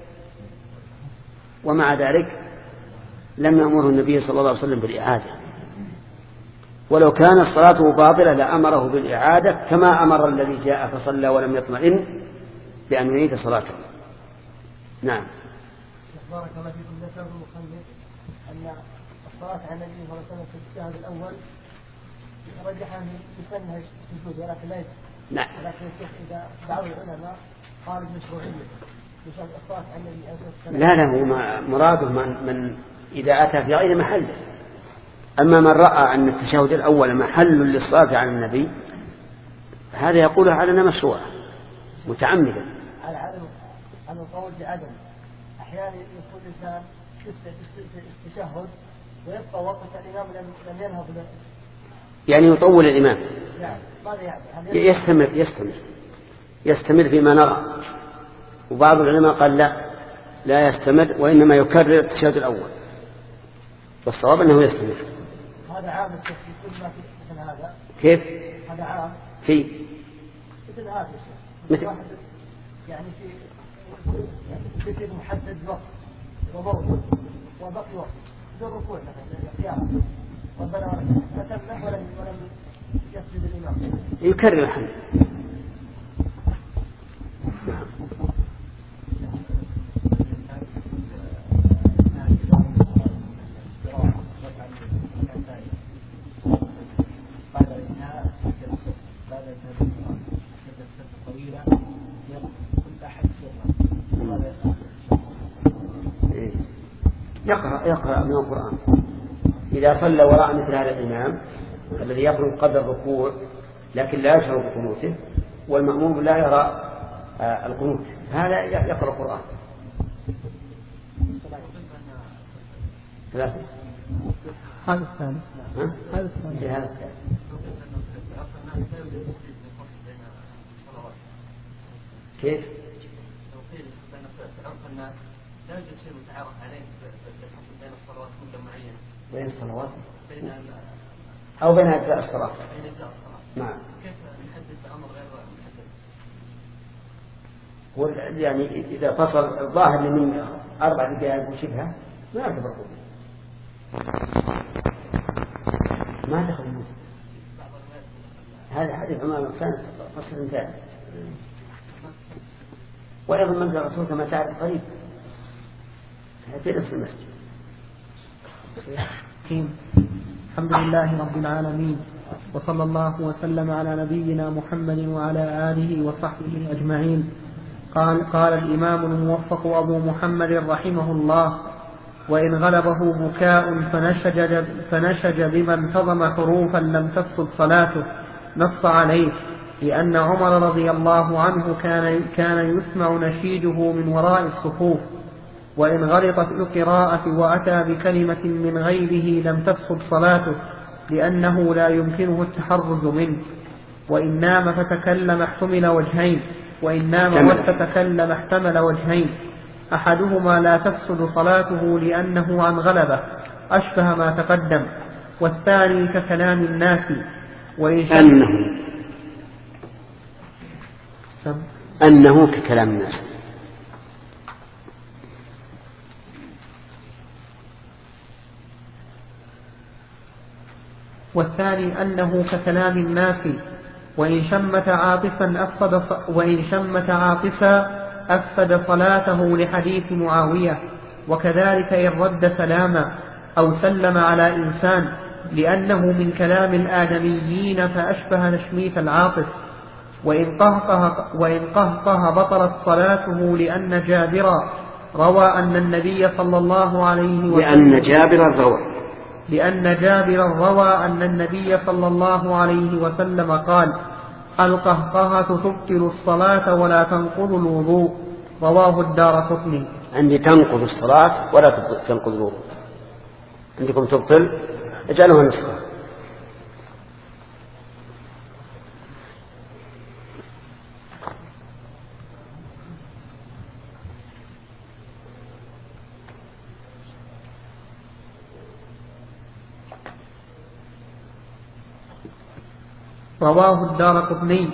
ومع ذلك لم يأمره النبي صلى الله عليه وسلم بالإعادة، ولو كان الصلاة باطلة لأمره بالإعادة كما أمر الذي جاء فصلى ولم يطمئن بأن يعيد صلاته. نعم. بارك الله فيكم. ذكر المصنف أن الصلاة على النبي صلى الله عليه وسلم في الشهر الأول رجحها في سنها السجود ولكن لا يجب. نعم. لكن الشيخ إذا بعض العلماء قال مشروعية الصلاة على النبي صلى الله عليه وسلم. لا لا، هو مراده من, من إذا أتى في غير محله. أما من رأى أن التشهد الأول محل للصلاة على النبي هذا يقول على مشروع متعمدا. على عدم على القول بعدم. أحيانا يكون الإنسان في التشهد ويبقى وقت الإمام لم ينهض له. يعني يطول الإمام. نعم. ماذا يعني؟ يستمر يستمر يستمر فيما نرى. وبعض العلماء قال لا لا يستمر، وإنما يكرر التشهد الأول، والصواب أنه يستمر. هذا عام في كل ما في مثل هذا. كيف؟ هذا عام. في. مثل هذا مثل. واحد يعني في يعني في محدد وقت وموضوع وبقي وقت بدون ركوع مثلا اختيار ربنا فتم ولم ولم يسجد الإمام. يكرر الحمد. يقرأ يقرأ من القرآن إذا صلى وراء مثل هذا الإمام الذي يقرأ قدر الركوع لكن لا يشعر بقنوته والمأموم لا يرى آه القنوت هذا يقرأ القرآن. ثلاثة. هذا الثاني. هذا الثاني. هذا الثاني. كيف؟ لو قيل بأن عرف الناس لا يوجد شيء متعارف عليه بالحصل بين الصلوات مدة معينة. بين الصلوات؟ بين أو بين أجزاء الصلاة. بين أجزاء الصلاة. نعم. كيف نحدد أمر غير محدد؟ هو يعني إذا فصل الظاهر من أربع دقائق وشبهه ما يعتبر قوي. ما دخل المسجد. هذا حديث عمر بن سعد فصل ثاني. وأيضا منزل الرسول كما تعرف قريب في نفس المسجد. الحمد لله رب العالمين وصلى الله وسلم على نبينا محمد وعلى آله وصحبه أجمعين. قال, قال الإمام الموفق أبو محمد رحمه الله: وإن غلبه بكاء فنشج, فنشج بما انتظم حروفا لم تفسد صلاته نص عليه، لأن عمر رضي الله عنه كان, كان يسمع نشيجه من وراء الصفوف. وإن غلط في القراءة وأتى بكلمة من غيره لم تفسد صلاته، لأنه لا يمكنه التحرز منه. وإن نام فتكلم احتمل وجهين، وإن نام فتكلم احتمل وجهين، أحدهما لا تفسد صلاته لأنه عن غلبة أشبه ما تقدم، والثاني ككلام الناس. وإن أنه أنه ككلام الناس. والثاني أنه ككلام الناس. وإن شمت عاطسا أفسد وإن شمت عاطسا أفسد صلاته لحديث معاوية. وكذلك إن رد سلاما أو سلم على إنسان، لأنه من كلام الآدميين فأشبه تشميت العاطس. وإن قهقه, وإن قهقه بطلت صلاته، لأن جابر روى أن النبي صلى الله عليه وسلم لأن جابر روى لأن جابر روى أن النبي صلى الله عليه وسلم قال: القهقهة تبطل الصلاة ولا تنقض الوضوء. رواه الدارقطني. عندي تنقض الصلاة ولا تنقض الوضوء. عندكم تبطل، اجعلوها نسخة. رواه الدارقطني.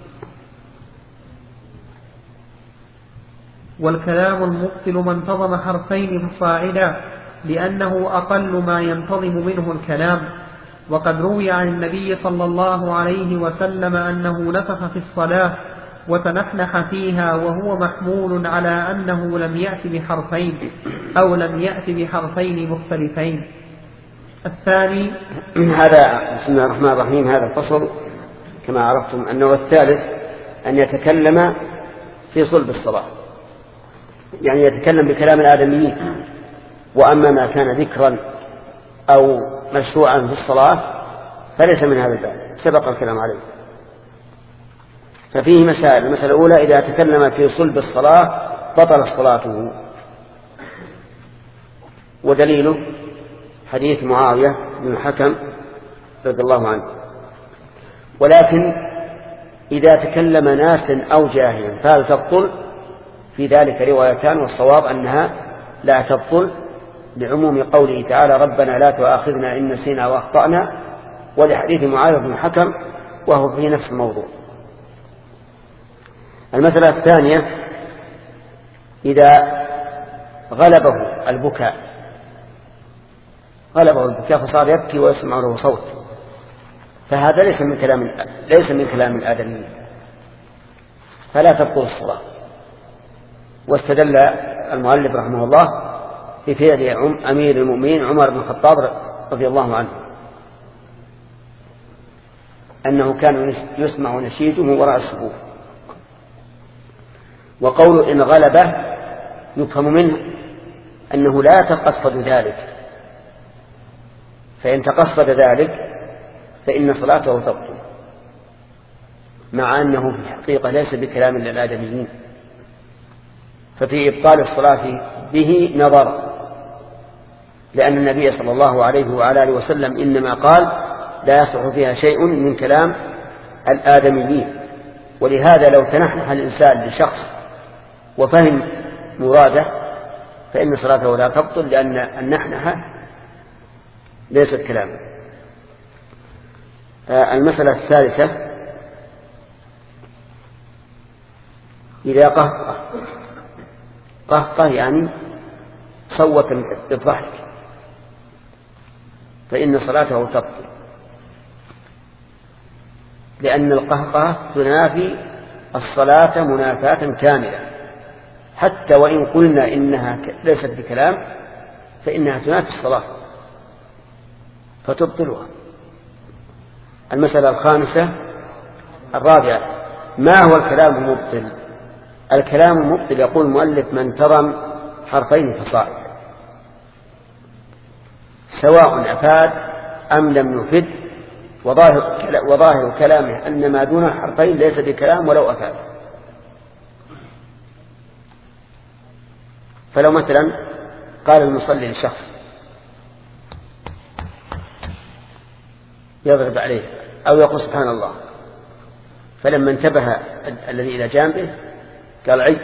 والكلام المبطل ما انتظم حرفين فصاعدا، لأنه أقل ما ينتظم منه الكلام. وقد روي عن النبي صلى الله عليه وسلم أنه نفخ في الصلاة وتنحنح فيها، وهو محمول على أنه لم يأت بحرفين أو لم يأت بحرفين مختلفين. الثاني هذا بسم الله الرحمن الرحيم. هذا الفصل كما عرفتم أنه الثالث أن يتكلم في صلب الصلاة، يعني يتكلم بكلام الآدميين. وأما ما كان ذكرا أو مشروعا في الصلاة فليس من هذا الباب، سبق الكلام عليه. ففيه مسائل. المسألة الأولى: إذا تكلم في صلب الصلاة بطل صلاته، ودليله حديث معاوية بن الحكم رضي الله عنه. ولكن إذا تكلم ناس أو جاهلا فهل تبطل؟ في ذلك روايتان، والصواب أنها لا تبطل، لعموم قوله تعالى ربنا لا تؤاخذنا إن نسينا وأخطأنا، ولحديث معاذ بن الحكم وهو في نفس الموضوع. المسألة الثانية إذا غلبه البكاء غلبه البكاء فصار يبكي ويسمع له صوت، فهذا ليس من كلام ليس من كلام الآدميين، فلا تبطل الصلاة. واستدل المؤلف رحمه الله بفعل أمير المؤمنين عمر بن الخطاب رضي الله عنه أنه كان يسمع نشيده وراء الصفوف. وقول إن غلبه يفهم منه أنه لا يتقصد ذلك، فإن تقصد ذلك فإن صلاته تبطل، مع أنه في الحقيقة ليس بكلام للآدميين، ففي إبطال الصلاة به نظر، لأن النبي صلى الله عليه وعلى آله وسلم إنما قال لا يصح فيها شيء من كلام الآدميين. ولهذا لو تنحنح الإنسان لشخص وفهم مراده فإن صلاته لا تبطل، لأن النحنحة ليست كلاما. المسألة الثالثة إذا قهقه قهقه يعني صوت بالضحك فإن صلاته تبطل، لأن القهقه تنافي الصلاة منافاة كاملة، حتى وإن قلنا إنها ليست بكلام فإنها تنافي الصلاة فتبطلها. المسألة الخامسة الرابعة ما هو الكلام المبطل؟ الكلام المبطل يقول المؤلف من ترم حرفين فصائد، سواء أفاد أم لم يفد، وظاهر, وظاهر كلامه أن ما دون الحرفين ليس بكلام ولو أفاد. فلو مثلا قال المصلي للشخص يضرب عليه أو يقول سبحان الله، فلما انتبه الذي إلى جانبه قال عي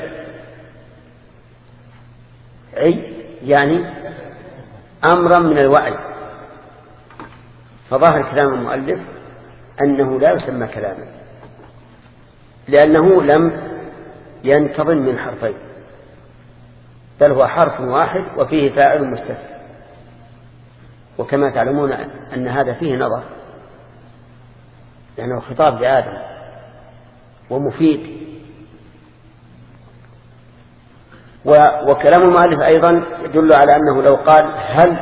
عي يعني أمرا من الوعي، فظاهر كلام المؤلف أنه لا يسمى كلاما، لأنه لم ينتظم من حرفين، بل هو حرف واحد وفيه فاعل مستتر، وكما تعلمون أن هذا فيه نظر، لأنه خطاب لآدم ومفيد. وكلام المؤلف أيضا يدل على أنه لو قال هل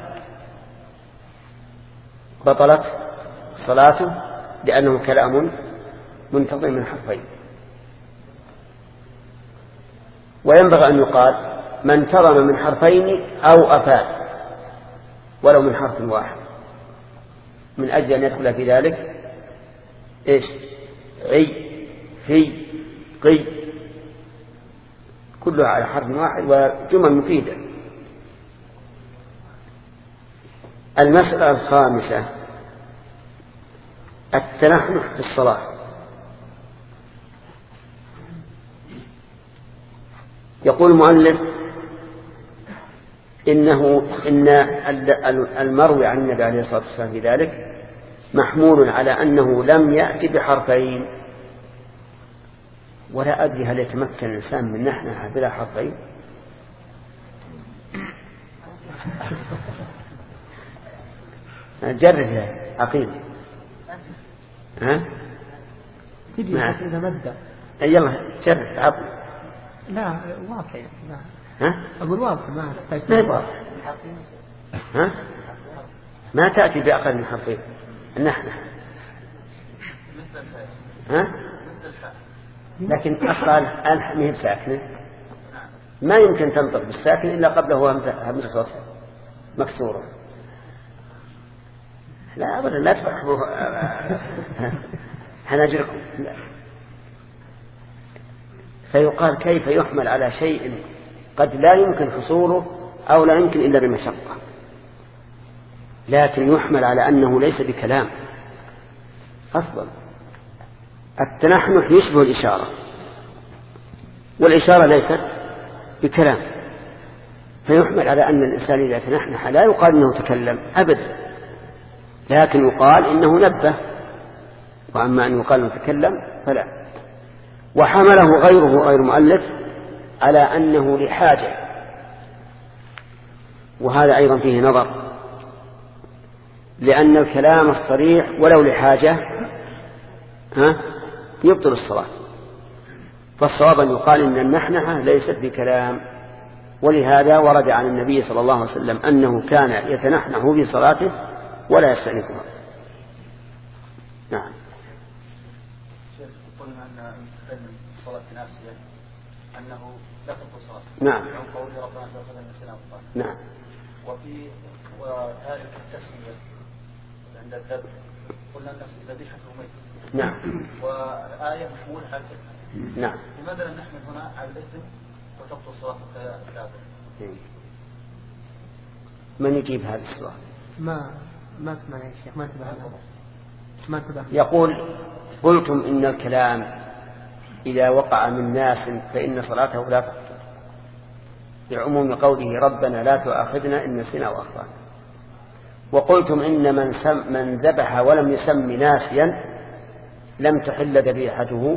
بطلت صلاته، لأنه كلام منتظم من حرفين. وينبغي أن يقال من ترم من حرفين أو أفاد ولو من حرف واحد، من أجل أن يدخل في ذلك إيش عي في قي، كلها على حرف واحد وجمل مفيدة. المسألة الخامسة التنحنح في الصلاة. يقول المؤلف إنه إن المروي عن النبي عليه الصلاة والسلام في ذلك محمول على أنه لم يأتي بحرفين، ولا أدري هل يتمكن الإنسان من نحنها بلا حرفين؟ جرب عقيل ها تجي إذا مدة يلا جرب عقيل. لا واضح لا. ها أقول واضح ما ما واضح. ها ما تأتي بأقل من حرفين النحنة. ها لكن أصلا الألف مهب ساكنة، ما يمكن تنطق بالساكن إلا قبله همزة وصل مكسورة. لا أبدا لا تفرحوا حناجركم. فيقال كيف يحمل على شيء قد لا يمكن حصوله أو لا يمكن إلا بمشقة، لكن يحمل على أنه ليس بكلام أصلا. التنحنح يشبه الإشارة، والإشارة ليست بكلام، فيحمل على أن الإنسان إذا تنحنح لا يقال إنه تكلم أبدا، لكن يقال إنه نبه، وأما أن يقال إنه تكلم فلا. وحمله غيره غير مؤلف على أنه لحاجة، وهذا أيضا فيه نظر، لأن الكلام الصريح ولو لحاجة ها يبطل الصلاة. فالصواب أن يقال إن النحنحة ليست بكلام، ولهذا ورد عن النبي صلى الله عليه وسلم أنه كان يتنحنح في صلاته ولا يستأنفها. نعم. شيخ قلنا أن المتكلم الصلاة ناسية أنه لا تبطل صلاة. نعم. عن قول ربنا تأخذ النسيان والطاعة. نعم. وفي وهذه التسمية عند الذبح قلنا الناس ذبيحة ميت. نعم. والآية مشمولة على الإثم. نعم. لماذا لم نحمل هنا على الإثم وتبطل صلاة الكافر؟ من يجيب هذا السؤال؟ ما ما سمع يا شيخ، ما انتبه ما انتبه. يقول قلتم إن الكلام إذا وقع من ناس فإن صلاته لا تبطل لعموم قوله ربنا لا تؤاخذنا إن نسينا وأخطأنا، وقلتم إن من, سم من ذبح ولم يسم ناسيا لم تحل ذبيحته،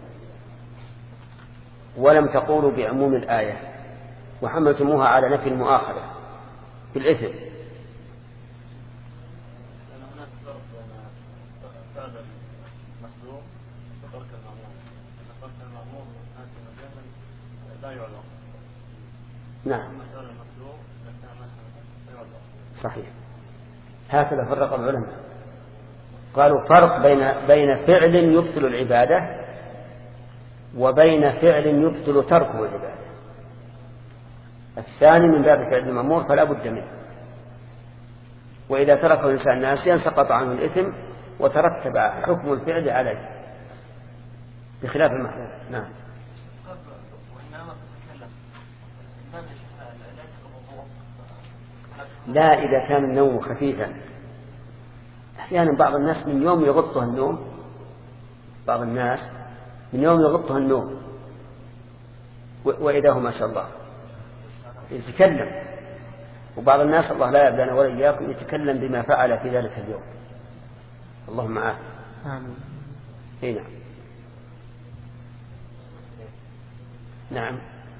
ولم تقولوا بعموم الآية وحملتموها على نفي المؤاخذة بالإثم. نعم صحيح، هكذا فرق العلماء، قالوا فرق بين بين فعل يبطل العبادة وبين فعل يبطل تركه العبادة. الثاني من باب فعل المأمور فلا بد منه، وإذا تركه الإنسان ناسيا سقط عنه الإثم وترتب حكم الفعل عليه بخلاف المحذور. نعم. لا إذا كان النوم خفيفا، أحيانا بعض الناس من يوم يغطها النوم، بعض الناس من يوم يغطها النوم وإذا هو ما شاء الله يتكلم، وبعض الناس الله لا يبلغنا ولا إياكم يتكلم بما فعل في ذلك اليوم. اللهم عافية. آمين. هنا. نعم.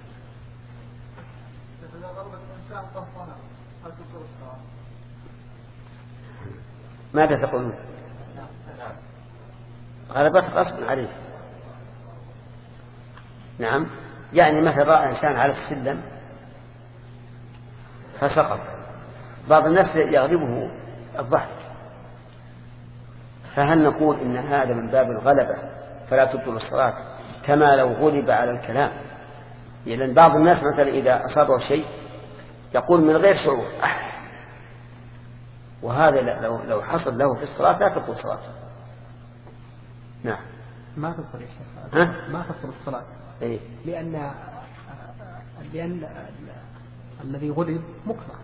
ماذا تقولون؟ غلبت غصب عليه. نعم، يعني مثل رأى إنسان على السلم فسقط، بعض الناس يغلبه الضحك، فهل نقول إن هذا من باب الغلبة فلا تبطل الصلاة كما لو غلب على الكلام؟ لأن بعض الناس مثلا إذا أصابه شيء يقول من غير شعور أحد، وهذا لو لو حصل له في الصلاة لا تبطل صلاته. نعم. ما تبطل يا شيخ. ها؟ ما تبطل الصلاة. إيه؟ لأن لأن الذي غلب مكره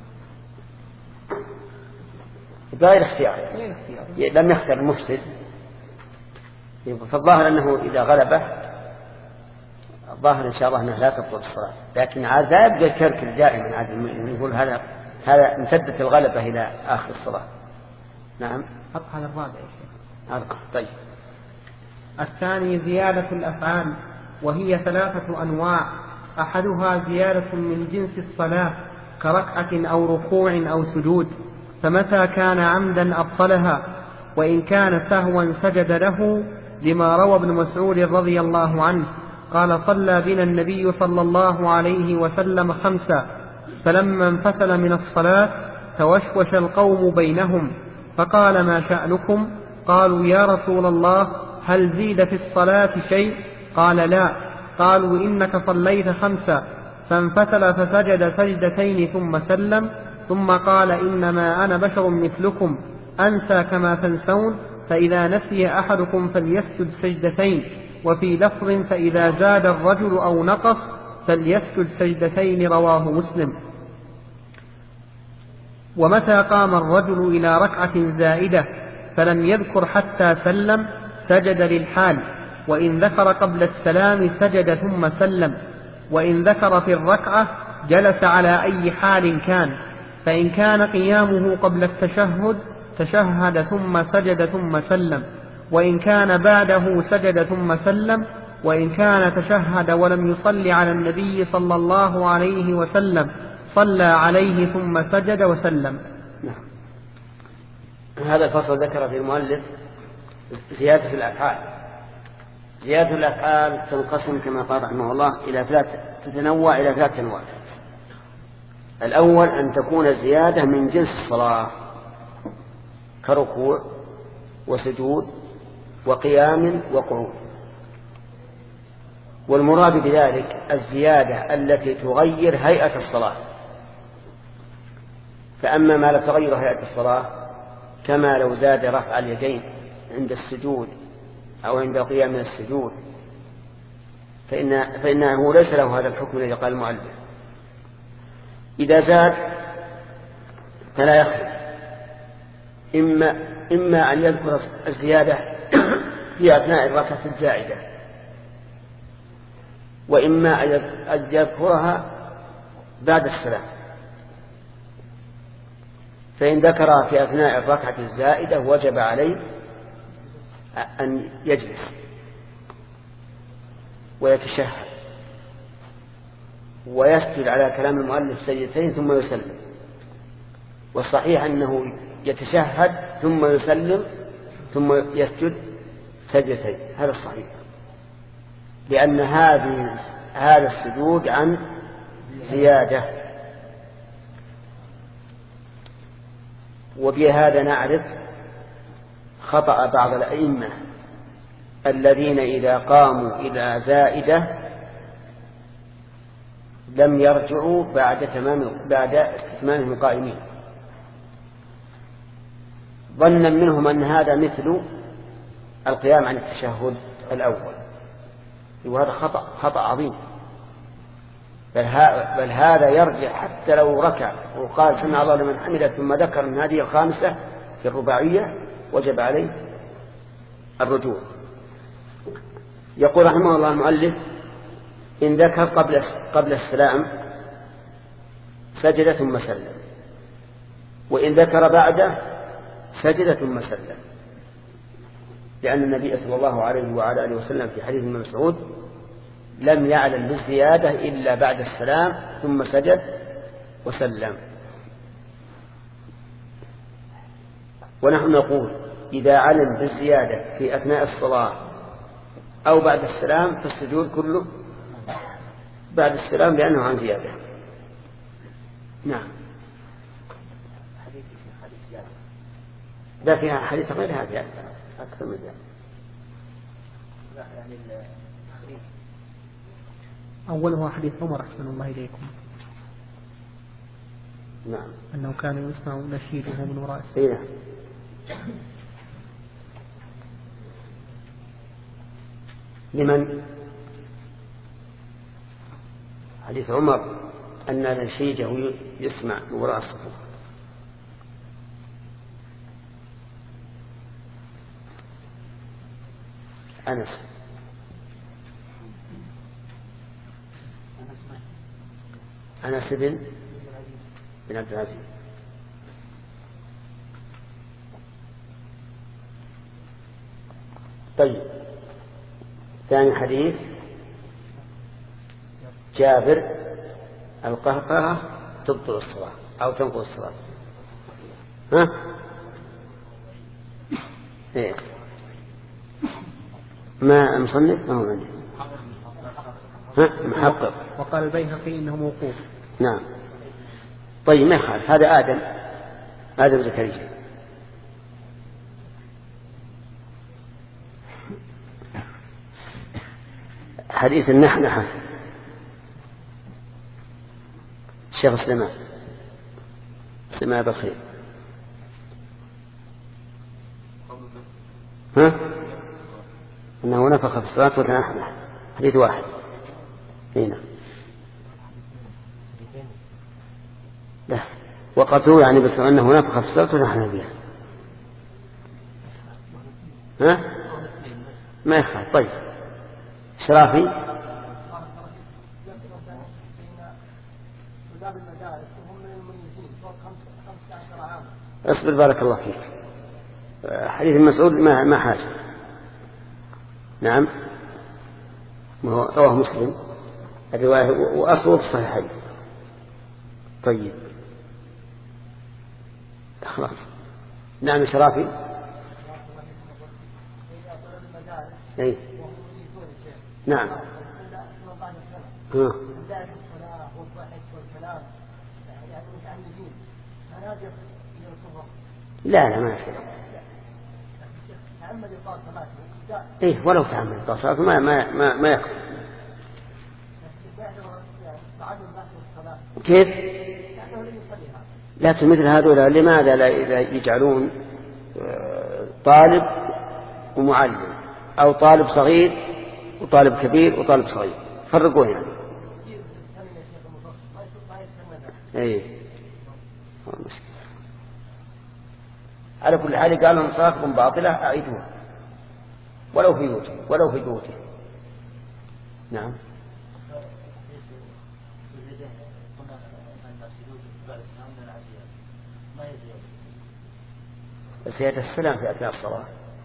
بغير اختيار، غير اختيار، لم يختار المفسد، فالظاهر أنه إذا غلبه الظاهر إن شاء الله أنه لا تبطل الصلاة، لكن عذاب يبقى الكركر دائما، عاد يقول هذا هذا امتدت الغلبة إلى آخر الصلاة. نعم. هذا الرابع يا شيخ. أربعة. طيب. الثاني زيادة الأفعال، وهي ثلاثة أنواع، أحدها زيادة من جنس الصلاة كركعة أو ركوع أو سجود، فمتى كان عمدا أبطلها، وإن كان سهوا سجد له، لما روى ابن مسعود رضي الله عنه قال صلى بنا النبي صلى الله عليه وسلم خمسا، فلما انفتل من الصلاة توشوش القوم بينهم فقال ما شأنكم؟ قالوا يا رسول الله هل زيد في الصلاة شيء؟ قال لا. قالوا إنك صليت خمسا، فانفتل فسجد سجدتين ثم سلم، ثم قال إنما أنا بشر مثلكم أنسى كما تنسون، فإذا نسي أحدكم فليسجد سجدتين، وفي لفظ فإذا زاد الرجل أو نقص فليسجد سجدتين، رواه مسلم. ومتى قام الرجل إلى ركعة زائدة فلم يذكر حتى سلم سجد للحال، وإن ذكر قبل السلام سجد ثم سلم، وإن ذكر في الركعة جلس على أي حال كان، فإن كان قيامه قبل التشهد تشهد ثم سجد ثم سلم، وإن كان بعده سجد ثم سلم، وإن كان تشهد ولم يصلي على النبي صلى الله عليه وسلم صلى عليه ثم سجد وسلم. نعم. هذا الفصل ذكر في المؤلف زيادة في الأفعال. زيادة الأفعال تنقسم كما قال رحمه الله إلى ثلاث تتنوع إلى ثلاث أنواع. الأول أن تكون زيادة من جنس الصلاة كركوع وسجود وقيام وقعود، والمراد بذلك الزيادة التي تغير هيئة الصلاة. فأما ما لا تغير هيئة الصلاة كما لو زاد رفع اليدين عند السجود أو عند القيام من السجود فإن فإنه ليس له هذا الحكم الذي قال المؤلف. إذا زاد فلا يخرج، إما, إما أن يذكر الزيادة في أثناء الركعة الزائدة، وإما أن يذكرها بعد السلام. فإن ذكرها في أثناء الركعة الزائدة وجب عليه أن يجلس ويتشهد ويسجد على كلام المؤلف سجدتين ثم يسلم. والصحيح أنه يتشهد ثم يسلم ثم يسجد سجدتين، هذا الصحيح، لأن هذه هذا السجود عن زيادة. وبهذا نعرف خطأ بعض الأئمة الذين إذا قاموا إلى زائدة لم يرجعوا بعد تمام بعد استتمامهم قائمين، ظنا منهم أن هذا مثل القيام عن التشهد الأول، وهذا خطأ خطأ عظيم. بل, بل هذا يرجع حتى لو ركع وقال سمع الله لمن حمده ثم ذكر أن هذه الخامسة في الرباعية وجب عليه الرجوع. يقول رحمه الله المؤلف إن ذكر قبل قبل السلام سجد ثم سلم، وإن ذكر بعده سجد ثم سلم، لأن النبي صلى الله عليه وعلى آله وسلم في حديث ابن مسعود لم يعلم بالزيادة إلا بعد السلام ثم سجد وسلم. ونحن نقول إذا علم بالزيادة في أثناء الصلاة أو بعد السلام فالسجود كله بعد السلام لأنه عن زيادة. نعم. لا فيها حديث غير هذا أكثر من ذلك. أوله حديث عمر أحسن الله إليكم. نعم. أنه كان يسمع نشيده من وراء السيدة. لمن حديث عمر أن نشيده يسمع من وراء الصفوف. أنس أنس بن بن عبد العزيز. طيب ثاني حديث جابر القهقرة تبطل الصلاة أو تنقض الصلاة. ها إيه ما مصنف ما هو عندي ها محقق. وقال البيهقي إنه موقوف. نعم. طيب ما يخالف، هذا آدم آدم زكريا. حديث النحنحة الشيخ سليمان سليمان بخير. ها أنه نفخ في الصلاة وتنحنح، حديث واحد. هنا لا وقتلوا يعني بس أنه نفخ في الصلاة وتنحنح بها. ها ما يخالف. طيب شرافي اصبر بارك الله فيك. حديث مسعود ما ما حاجة. نعم رواه مسلم الرواية وأصله في الصحيحين. طيب خلاص. نعم شرافي. أي نعم. ها. لا لا ما يصير. إيه ولو تعمد الطاصات ما ما ما ما يكفي. كيف؟ لكن مثل هذول لماذا لا يجعلون طالب ومعلم أو طالب صغير وطالب كبير وطالب صغير فرقوا يعني. إيه على كل حال قال لهم صلاتكم باطلة أعيدوها ولو في بيوته ولو في بيوته. نعم. زيادة السلام في أثناء الصلاة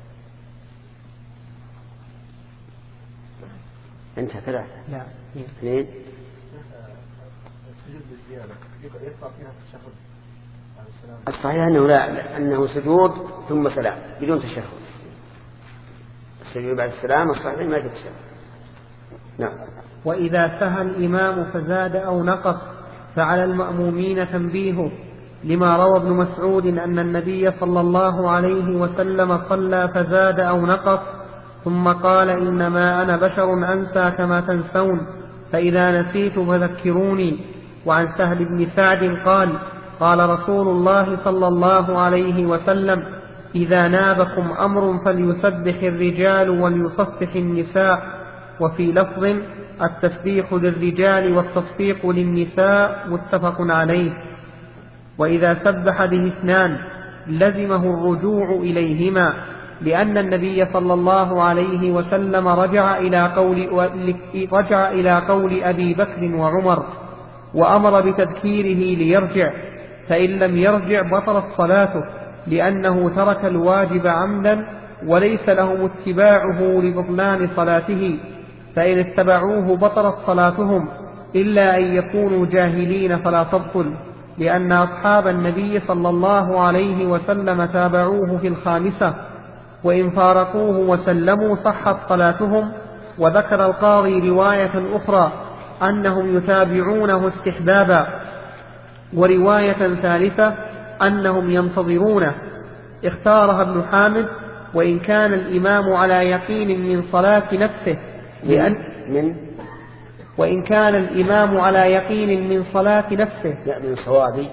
انتهى ثلاثة. لا اثنين. السجود بالزيادة يقرأ فيها التشهد. الصحيح أنه لا أنه سجود ثم سلام بدون تشهد. السجود بعد السلام الصحيح ما يجب تشهد. نعم. وإذا سهى الإمام فزاد أو نقص فعلى المأمومين تنبيهه لما روى ابن مسعود أن النبي صلى الله عليه وسلم صلى فزاد أو نقص ثم قال إنما أنا بشر أنسى كما تنسون فإذا نسيت فذكروني. وعن سهل بن سعد قال قال رسول الله صلى الله عليه وسلم إذا نابكم أمر فليسبح الرجال وليصفح النساء. وفي لفظ التسبيح للرجال والتصفيق للنساء متفق عليه. وإذا سبح به اثنان لزمه الرجوع إليهما لأن النبي صلى الله عليه وسلم رجع إلى قول, رجع إلى قول أبي بكر وعمر وأمر بتذكيره ليرجع فإن لم يرجع بطلت صلاته لأنه ترك الواجب عمدا وليس لهم اتباعه لبطلان صلاته فإن اتبعوه بطلت صلاتهم إلا أن يكونوا جاهلين فلا تبطل لأن أصحاب النبي صلى الله عليه وسلم تابعوه في الخامسة وإن فارقوه وسلموا صحت صلاتهم. وذكر القاضي رواية أخرى أنهم يتابعونه استحبابا ورواية ثالثة أنهم ينتظرونه اختارها ابن حامد. وإن كان الإمام على يقين من صلاة نفسه لأن من وإن كان الإمام على يقين من صلاة نفسه لا من صوابي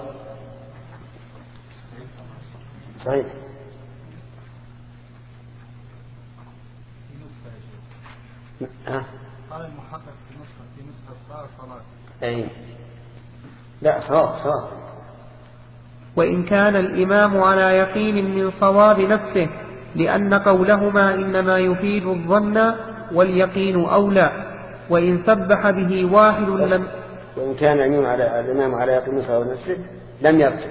صحيح. ها قال المحقق في نسخة في نسخة صار صلاة. أي لا صواب صواب. وإن كان الإمام على يقين من صواب نفسه لأن قولهما إنما يفيد الظن واليقين أولى. وإن سبح به واحد لم وإن كان الإمام على الإمام على يقين من صواب نفسه لم يرجع.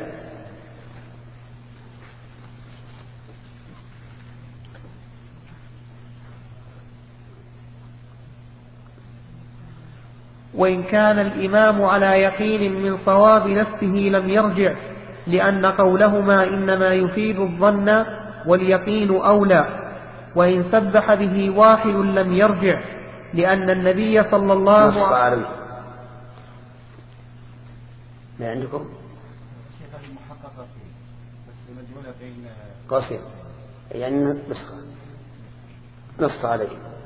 وإن كان الإمام على يقين من صواب نفسه لم يرجع لأن قولهما إنما يفيد الظن واليقين أولى. وإن سبح به واحد لم يرجع لأن النبي صلى الله عليه وسلم ما عندكم شيخ المحقق فيه بس مجهولة بين قاسم يعني نسخة نص عليه.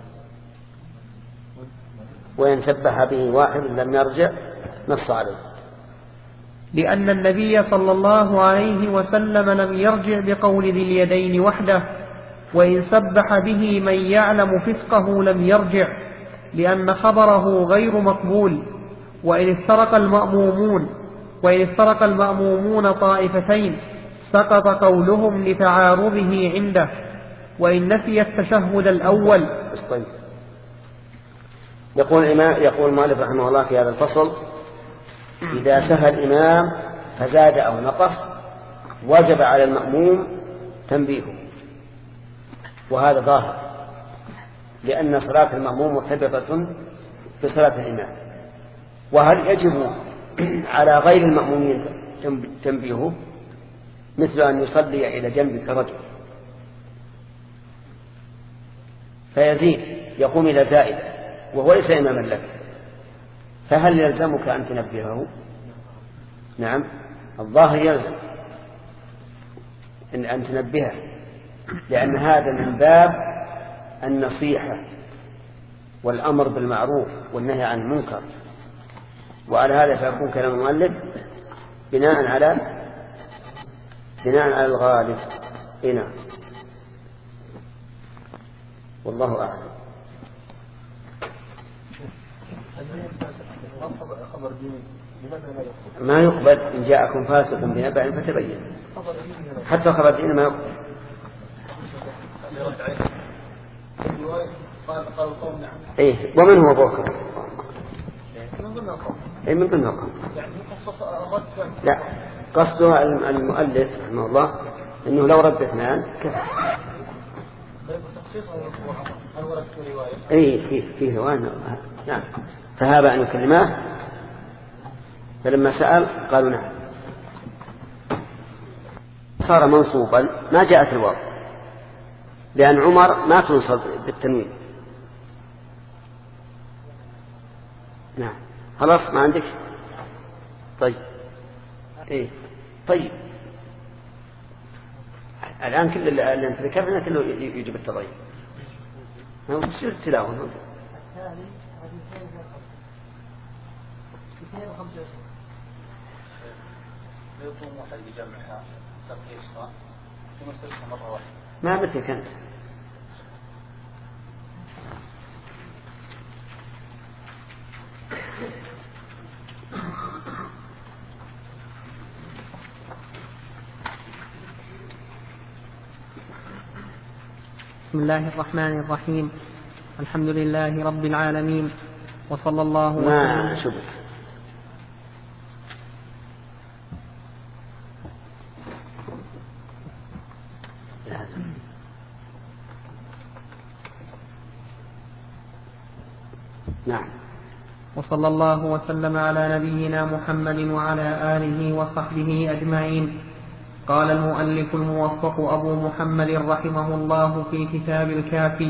وإن سبح به واحد لم يرجع نص عليه لأن النبي صلى الله عليه وسلم لم يرجع بقول ذي اليدين وحده. وإن سبح به من يعلم فسقه لم يرجع لأن خبره غير مقبول. وإن افترق المأمومون وإن افترق المأمومون طائفتين سقط قولهم لتعارضه عنده. وإن نسي التشهد الأول. يقول الإمام يقول المؤلف رحمه الله في هذا الفصل إذا سهى الإمام فزاد أو نقص وجب على المأموم تنبيهه، وهذا ظاهر، لأن صلاة المأموم مرتبطة بصلاة الإمام. وهل يجب على غير المأمومين تنبيهه؟ مثل أن يصلي إلى جنبك رجل فيزيد يقوم إلى زائدة وهو ليس إماما لك، فهل يلزمك أن تنبهه؟ نعم، الظاهر يلزم إن أن تنبهه، لأن هذا من باب النصيحة والأمر بالمعروف والنهي عن المنكر. وعلى هذا فيكون كلام المؤلف بناء على بناء على الغالب. هنا والله أعلم. ما يقبل إن جاءكم فاسق بنبأ فتبين، حتى خبر دين ما يقبل. إيه ومن هو بوكر؟ إيه من ضمن القوم. لا، قصده المؤلف رحمه الله إنه لو رد اثنان كفى. إيه فيه فيه رواية. نعم، فهاب أن يكلماه، فلما سأل قالوا نعم. صار منصوبا ما جاءت الواو، لأن عمر ما تنصب بالتنوين. نعم خلاص ما عندك. طيب إيه طيب الآن كل اللي انت ذكرنا كله يجب التضييع. ما هو تصير التلاوة. الثاني اثنين وخمسة وعشرين. يكون واحد يجمعها تقييس ثم استشهد مرة واحدة. ما مثل كانت. بسم الله الرحمن الرحيم. الحمد لله رب العالمين، وصلى الله ما شبك. نعم. وصلى الله وسلم على نبينا محمد وعلى آله وصحبه أجمعين. قال المؤلف الموفق أبو محمد رحمه الله في كتاب الكافي: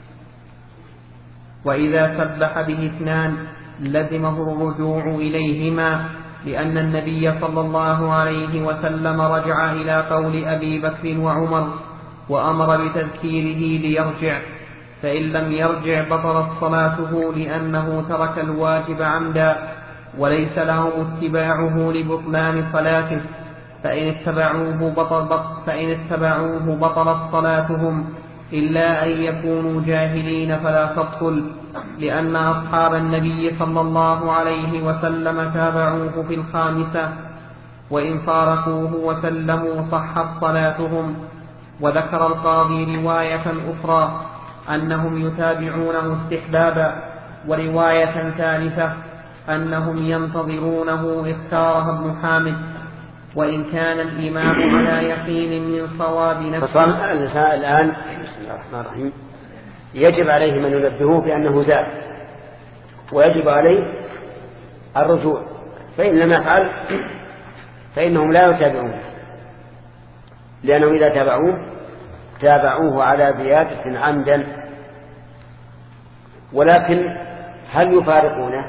وإذا سبح به اثنان لزمه الرجوع إليهما، لأن النبي صلى الله عليه وسلم رجع إلى قول أبي بكر وعمر وأمر بتذكيره ليرجع، فإن لم يرجع بطلت صلاته لأنه ترك الواجب عمدا وليس لهم اتباعه لبطلان صلاته، فإن اتبعوه بطل فإن اتبعوه بطلت صلاتهم إلا أن يكونوا جاهلين فلا تبطل، لأن أصحاب النبي صلى الله عليه وسلم تابعوه في الخامسة، وإن فارقوه وسلموا صحت صلاتهم. وذكر القاضي رواية أخرى أنهم يتابعونه استحبابا، ورواية ثالثة أنهم ينتظرونه اختارها ابن حامد، وإن كان الإمام على يقين من صواب نفسه. فصار النساء الآن بسم الله الرحمن الرحيم يجب عليه من ينبهوه بأنه زاد، ويجب عليه الرجوع، فإن لم يفعل فإنهم لا يتابعونه، لأنهم إذا تابعوه تابعوه على زيادة عمدا. ولكن هل يفارقونه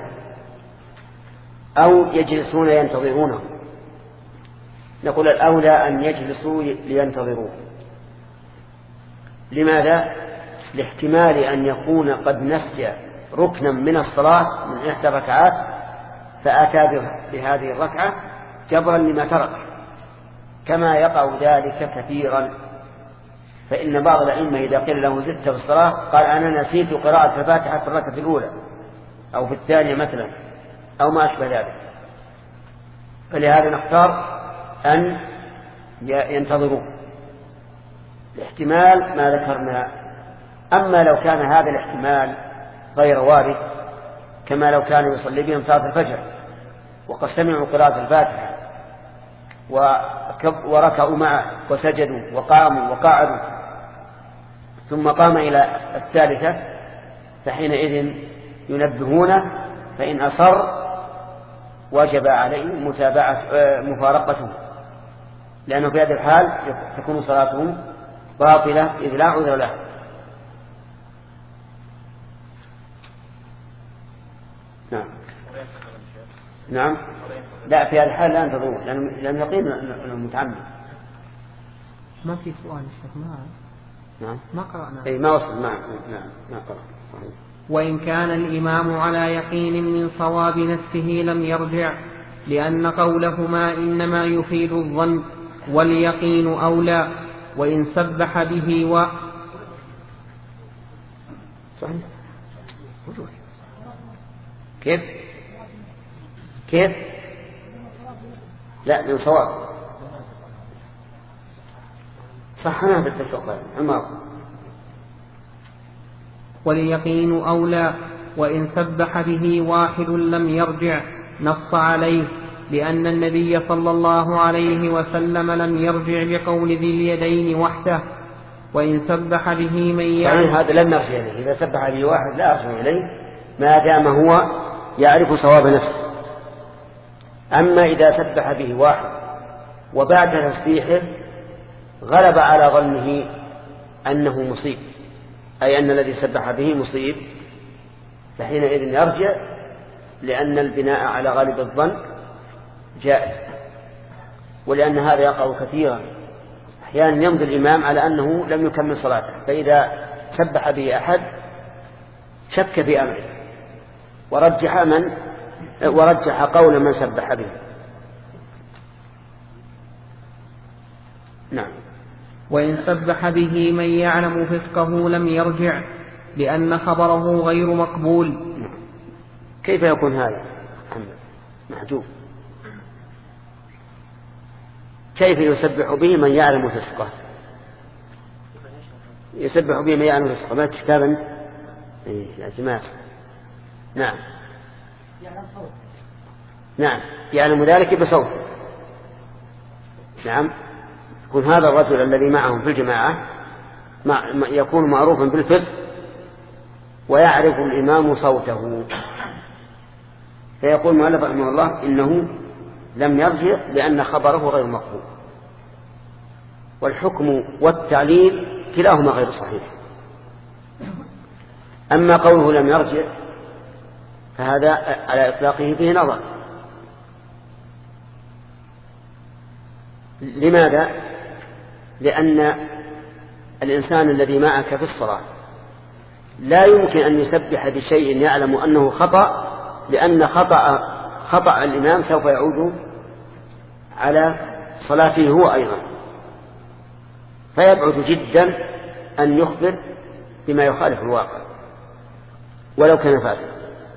أو يجلسون ينتظرونه؟ نقول الأولى أن يجلسوا لينتظروه. لماذا؟ لاحتمال أن يكون قد نسي ركنا من الصلاة من إحدى الركعات فأتى بهذه الركعة جبرا لما ترك، كما يقع ذلك كثيرا. فإن بعض الأئمة إذا قيل له زدت في الصلاة قال أنا نسيت قراءة الفاتحة في الركعة الأولى أو في الثانية مثلا أو ما أشبه ذلك، فلهذا نختار أن ينتظروا الاحتمال ما ذكرنا. أما لو كان هذا الاحتمال غير وارد، كما لو كان يصلي بهم صلاة الفجر وقد سمعوا قراءة الفاتحة وركعوا معه وسجدوا وقاموا وقعدوا ثم قام إلى الثالثة فحينئذ ينبهونه، فإن أصر وجب عليه متابعة مفارقته، لأنه في هذه الحال تكون صلاته باطلة إذ لا عذر له. نعم نعم لا، في هذه الحال لا ينتظرون لأنه يقين أنه متعمد. ما في سؤال الشيخ ما نعم ما قرأنا أي ما وصل. نعم نعم ما قرأ. صحيح. وإن كان الإمام على يقين من صواب نفسه لم يرجع، لأن قولهما إنما يفيد الظن واليقين أولى. وإن سبح به و صحيح. كيف كيف لا من صواب صحنا بالتسوق عمر. واليقين أولى. وإن سبح به واحد لم يرجع، نص عليه، لأن النبي صلى الله عليه وسلم لم يرجع بقول ذي اليدين وحده. وإن سبح به من يعرف هذا لم يرجع إليه. إذا سبح به واحد لا يرجع إليه ما دام هو يعرف صواب نفسه. أما إذا سبح به واحد وبعد تسبيحه غلب على ظنه أنه مصيب، أي أن الذي سبح به مصيب، فحينئذ يرجع، لأن البناء على غالب الظن جائز. ولأن هذا يقع كثيرا، أحيانا يمضي الإمام على أنه لم يكمل صلاته، فإذا سبح به أحد شك في أمره ورجح من ورجح قول من سبح به. نعم. وإن سبح به من يعلم فسقه لم يرجع، لأن خبره غير مقبول. نعم. كيف يكون هذا محجوب؟ كيف يسبح به من يعلم فسقه؟ يسبح به من يعلم فسقه ما كتابا إيه يا جماعة. نعم نعم يعلم ذلك بصوت. نعم. يكون هذا الرجل الذي معهم في الجماعة يكون معروفا بالفسق ويعرف الإمام صوته، فيقول مؤلف رحمه الله إنه لم يرجع لأن خبره غير مقبول. والحكم والتعليل كلاهما غير صحيح. أما قوله لم يرجع فهذا على إطلاقه فيه نظر. لماذا؟ لأن الإنسان الذي معك في الصلاة لا يمكن أن يسبح بشيء يعلم أنه خطأ، لأن خطأ خطأ الإمام سوف يعود على صلاته هو أيضا، فيبعد جدا أن يخبر بما يخالف الواقع ولو كان فاسقا.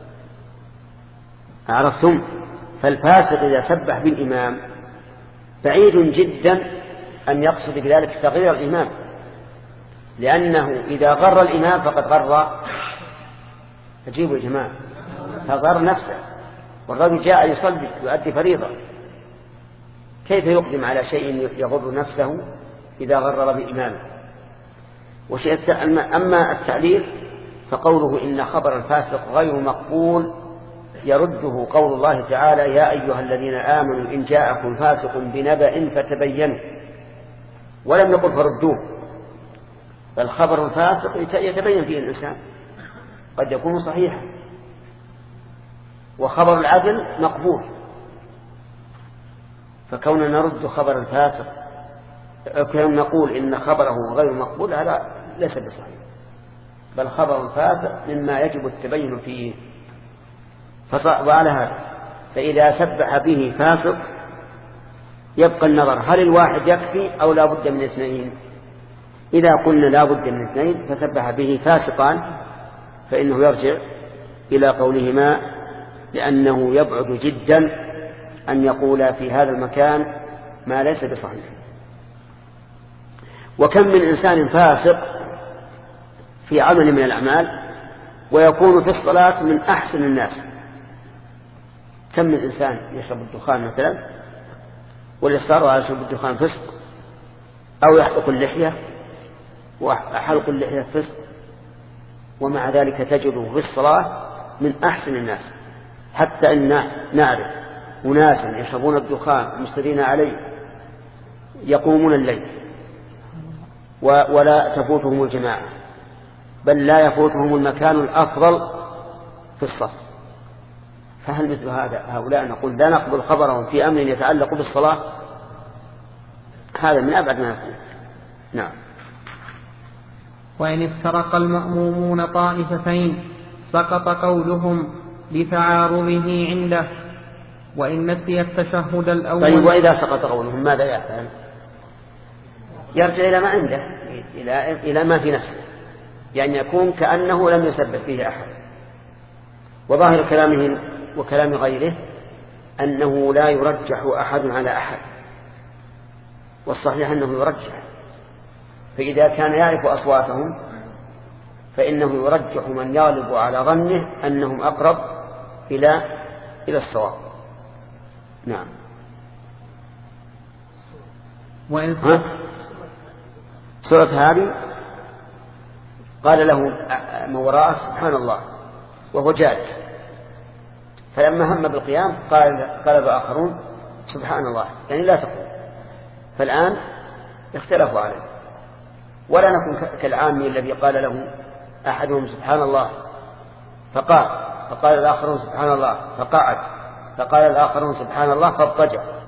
عرفتم؟ فالفاسق إذا سبح بالإمام بعيد جدا أن يقصد بذلك تغيير الإمام، لأنه إذا غر الإمام فقد غر فجيبوا يا جماعة فغر نفسه. والرجل جاء يصلي يؤدي فريضة، كيف يقدم على شيء يغر نفسه إذا غرر بإمامه؟ وشيء أما التعليل فقوله إن خبر الفاسق غير مقبول يرده قول الله تعالى يا أيها الذين آمنوا إن جاءكم فاسق بنبأ فتبينوا، ولم يقل فردوه. فالخبر الفاسق يتبين فيه الإنسان، قد يكون صحيحا، وخبر العدل مقبول. فكوننا نرد خبر الفاسق كون نقول إن خبره غير مقبول هذا ليس بصحيح، بل خبر الفاسق مما يجب التبين فيه. وعلى هذا فإذا سبح به فاسق يبقى النظر هل الواحد يكفي أو لا بد من اثنين. إذا قلنا لا بد من اثنين فسبح به فاسقان فإنه يرجع إلى قولهما، لأنه يبعد جدا أن يقول في هذا المكان ما ليس بصحيح. وكم من إنسان فاسق في عمل من الأعمال ويكون في الصلاة من أحسن الناس. كم من إنسان يشرب الدخان مثلا والإصرار على شرب الدخان فسق، أو يحلق اللحية، وحلق اللحية فسق، ومع ذلك تجده في الصلاة من أحسن الناس، حتى إن نعرف أناسا يشربون الدخان مصرين عليه يقومون الليل ولا تفوتهم الجماعة، بل لا يفوتهم المكان الأفضل في الصف. فهل مثل هذا هؤلاء نقول لا نقبل خبرهم في أمر يتعلق بالصلاة؟ هذا من أبعد ما يكون. نعم. وإن افترق المأمومون طائفتين سقط قولهم لتعارضه عنده، وإن نسي التشهد الأول. طيب وإذا سقط قولهم ماذا يفعل؟ يرجع إلى ما عنده، إلى إلى ما في نفسه، يعني يكون كأنه لم يسبح فيه أحد. وظاهر كلامه وكلام غيره أنه لا يرجح أحد على أحد، والصحيح أنه يرجح. فإذا كان يعرف أصواتهم فإنه يرجح من يغلب على ظنه أنهم أقرب إلى إلى الصواب. نعم. ها؟ سورة هذه قال له من وراءه سبحان الله وهو جالس، فلما هم بالقيام قال قال الآخرون سبحان الله، يعني لا تقول. فالآن اختلفوا عليه، ولا نكون كالعامي الذي قال له أحدهم سبحان الله فقال، فقال الآخرون سبحان الله فقعد، فقال الآخرون سبحان الله فاضطجع.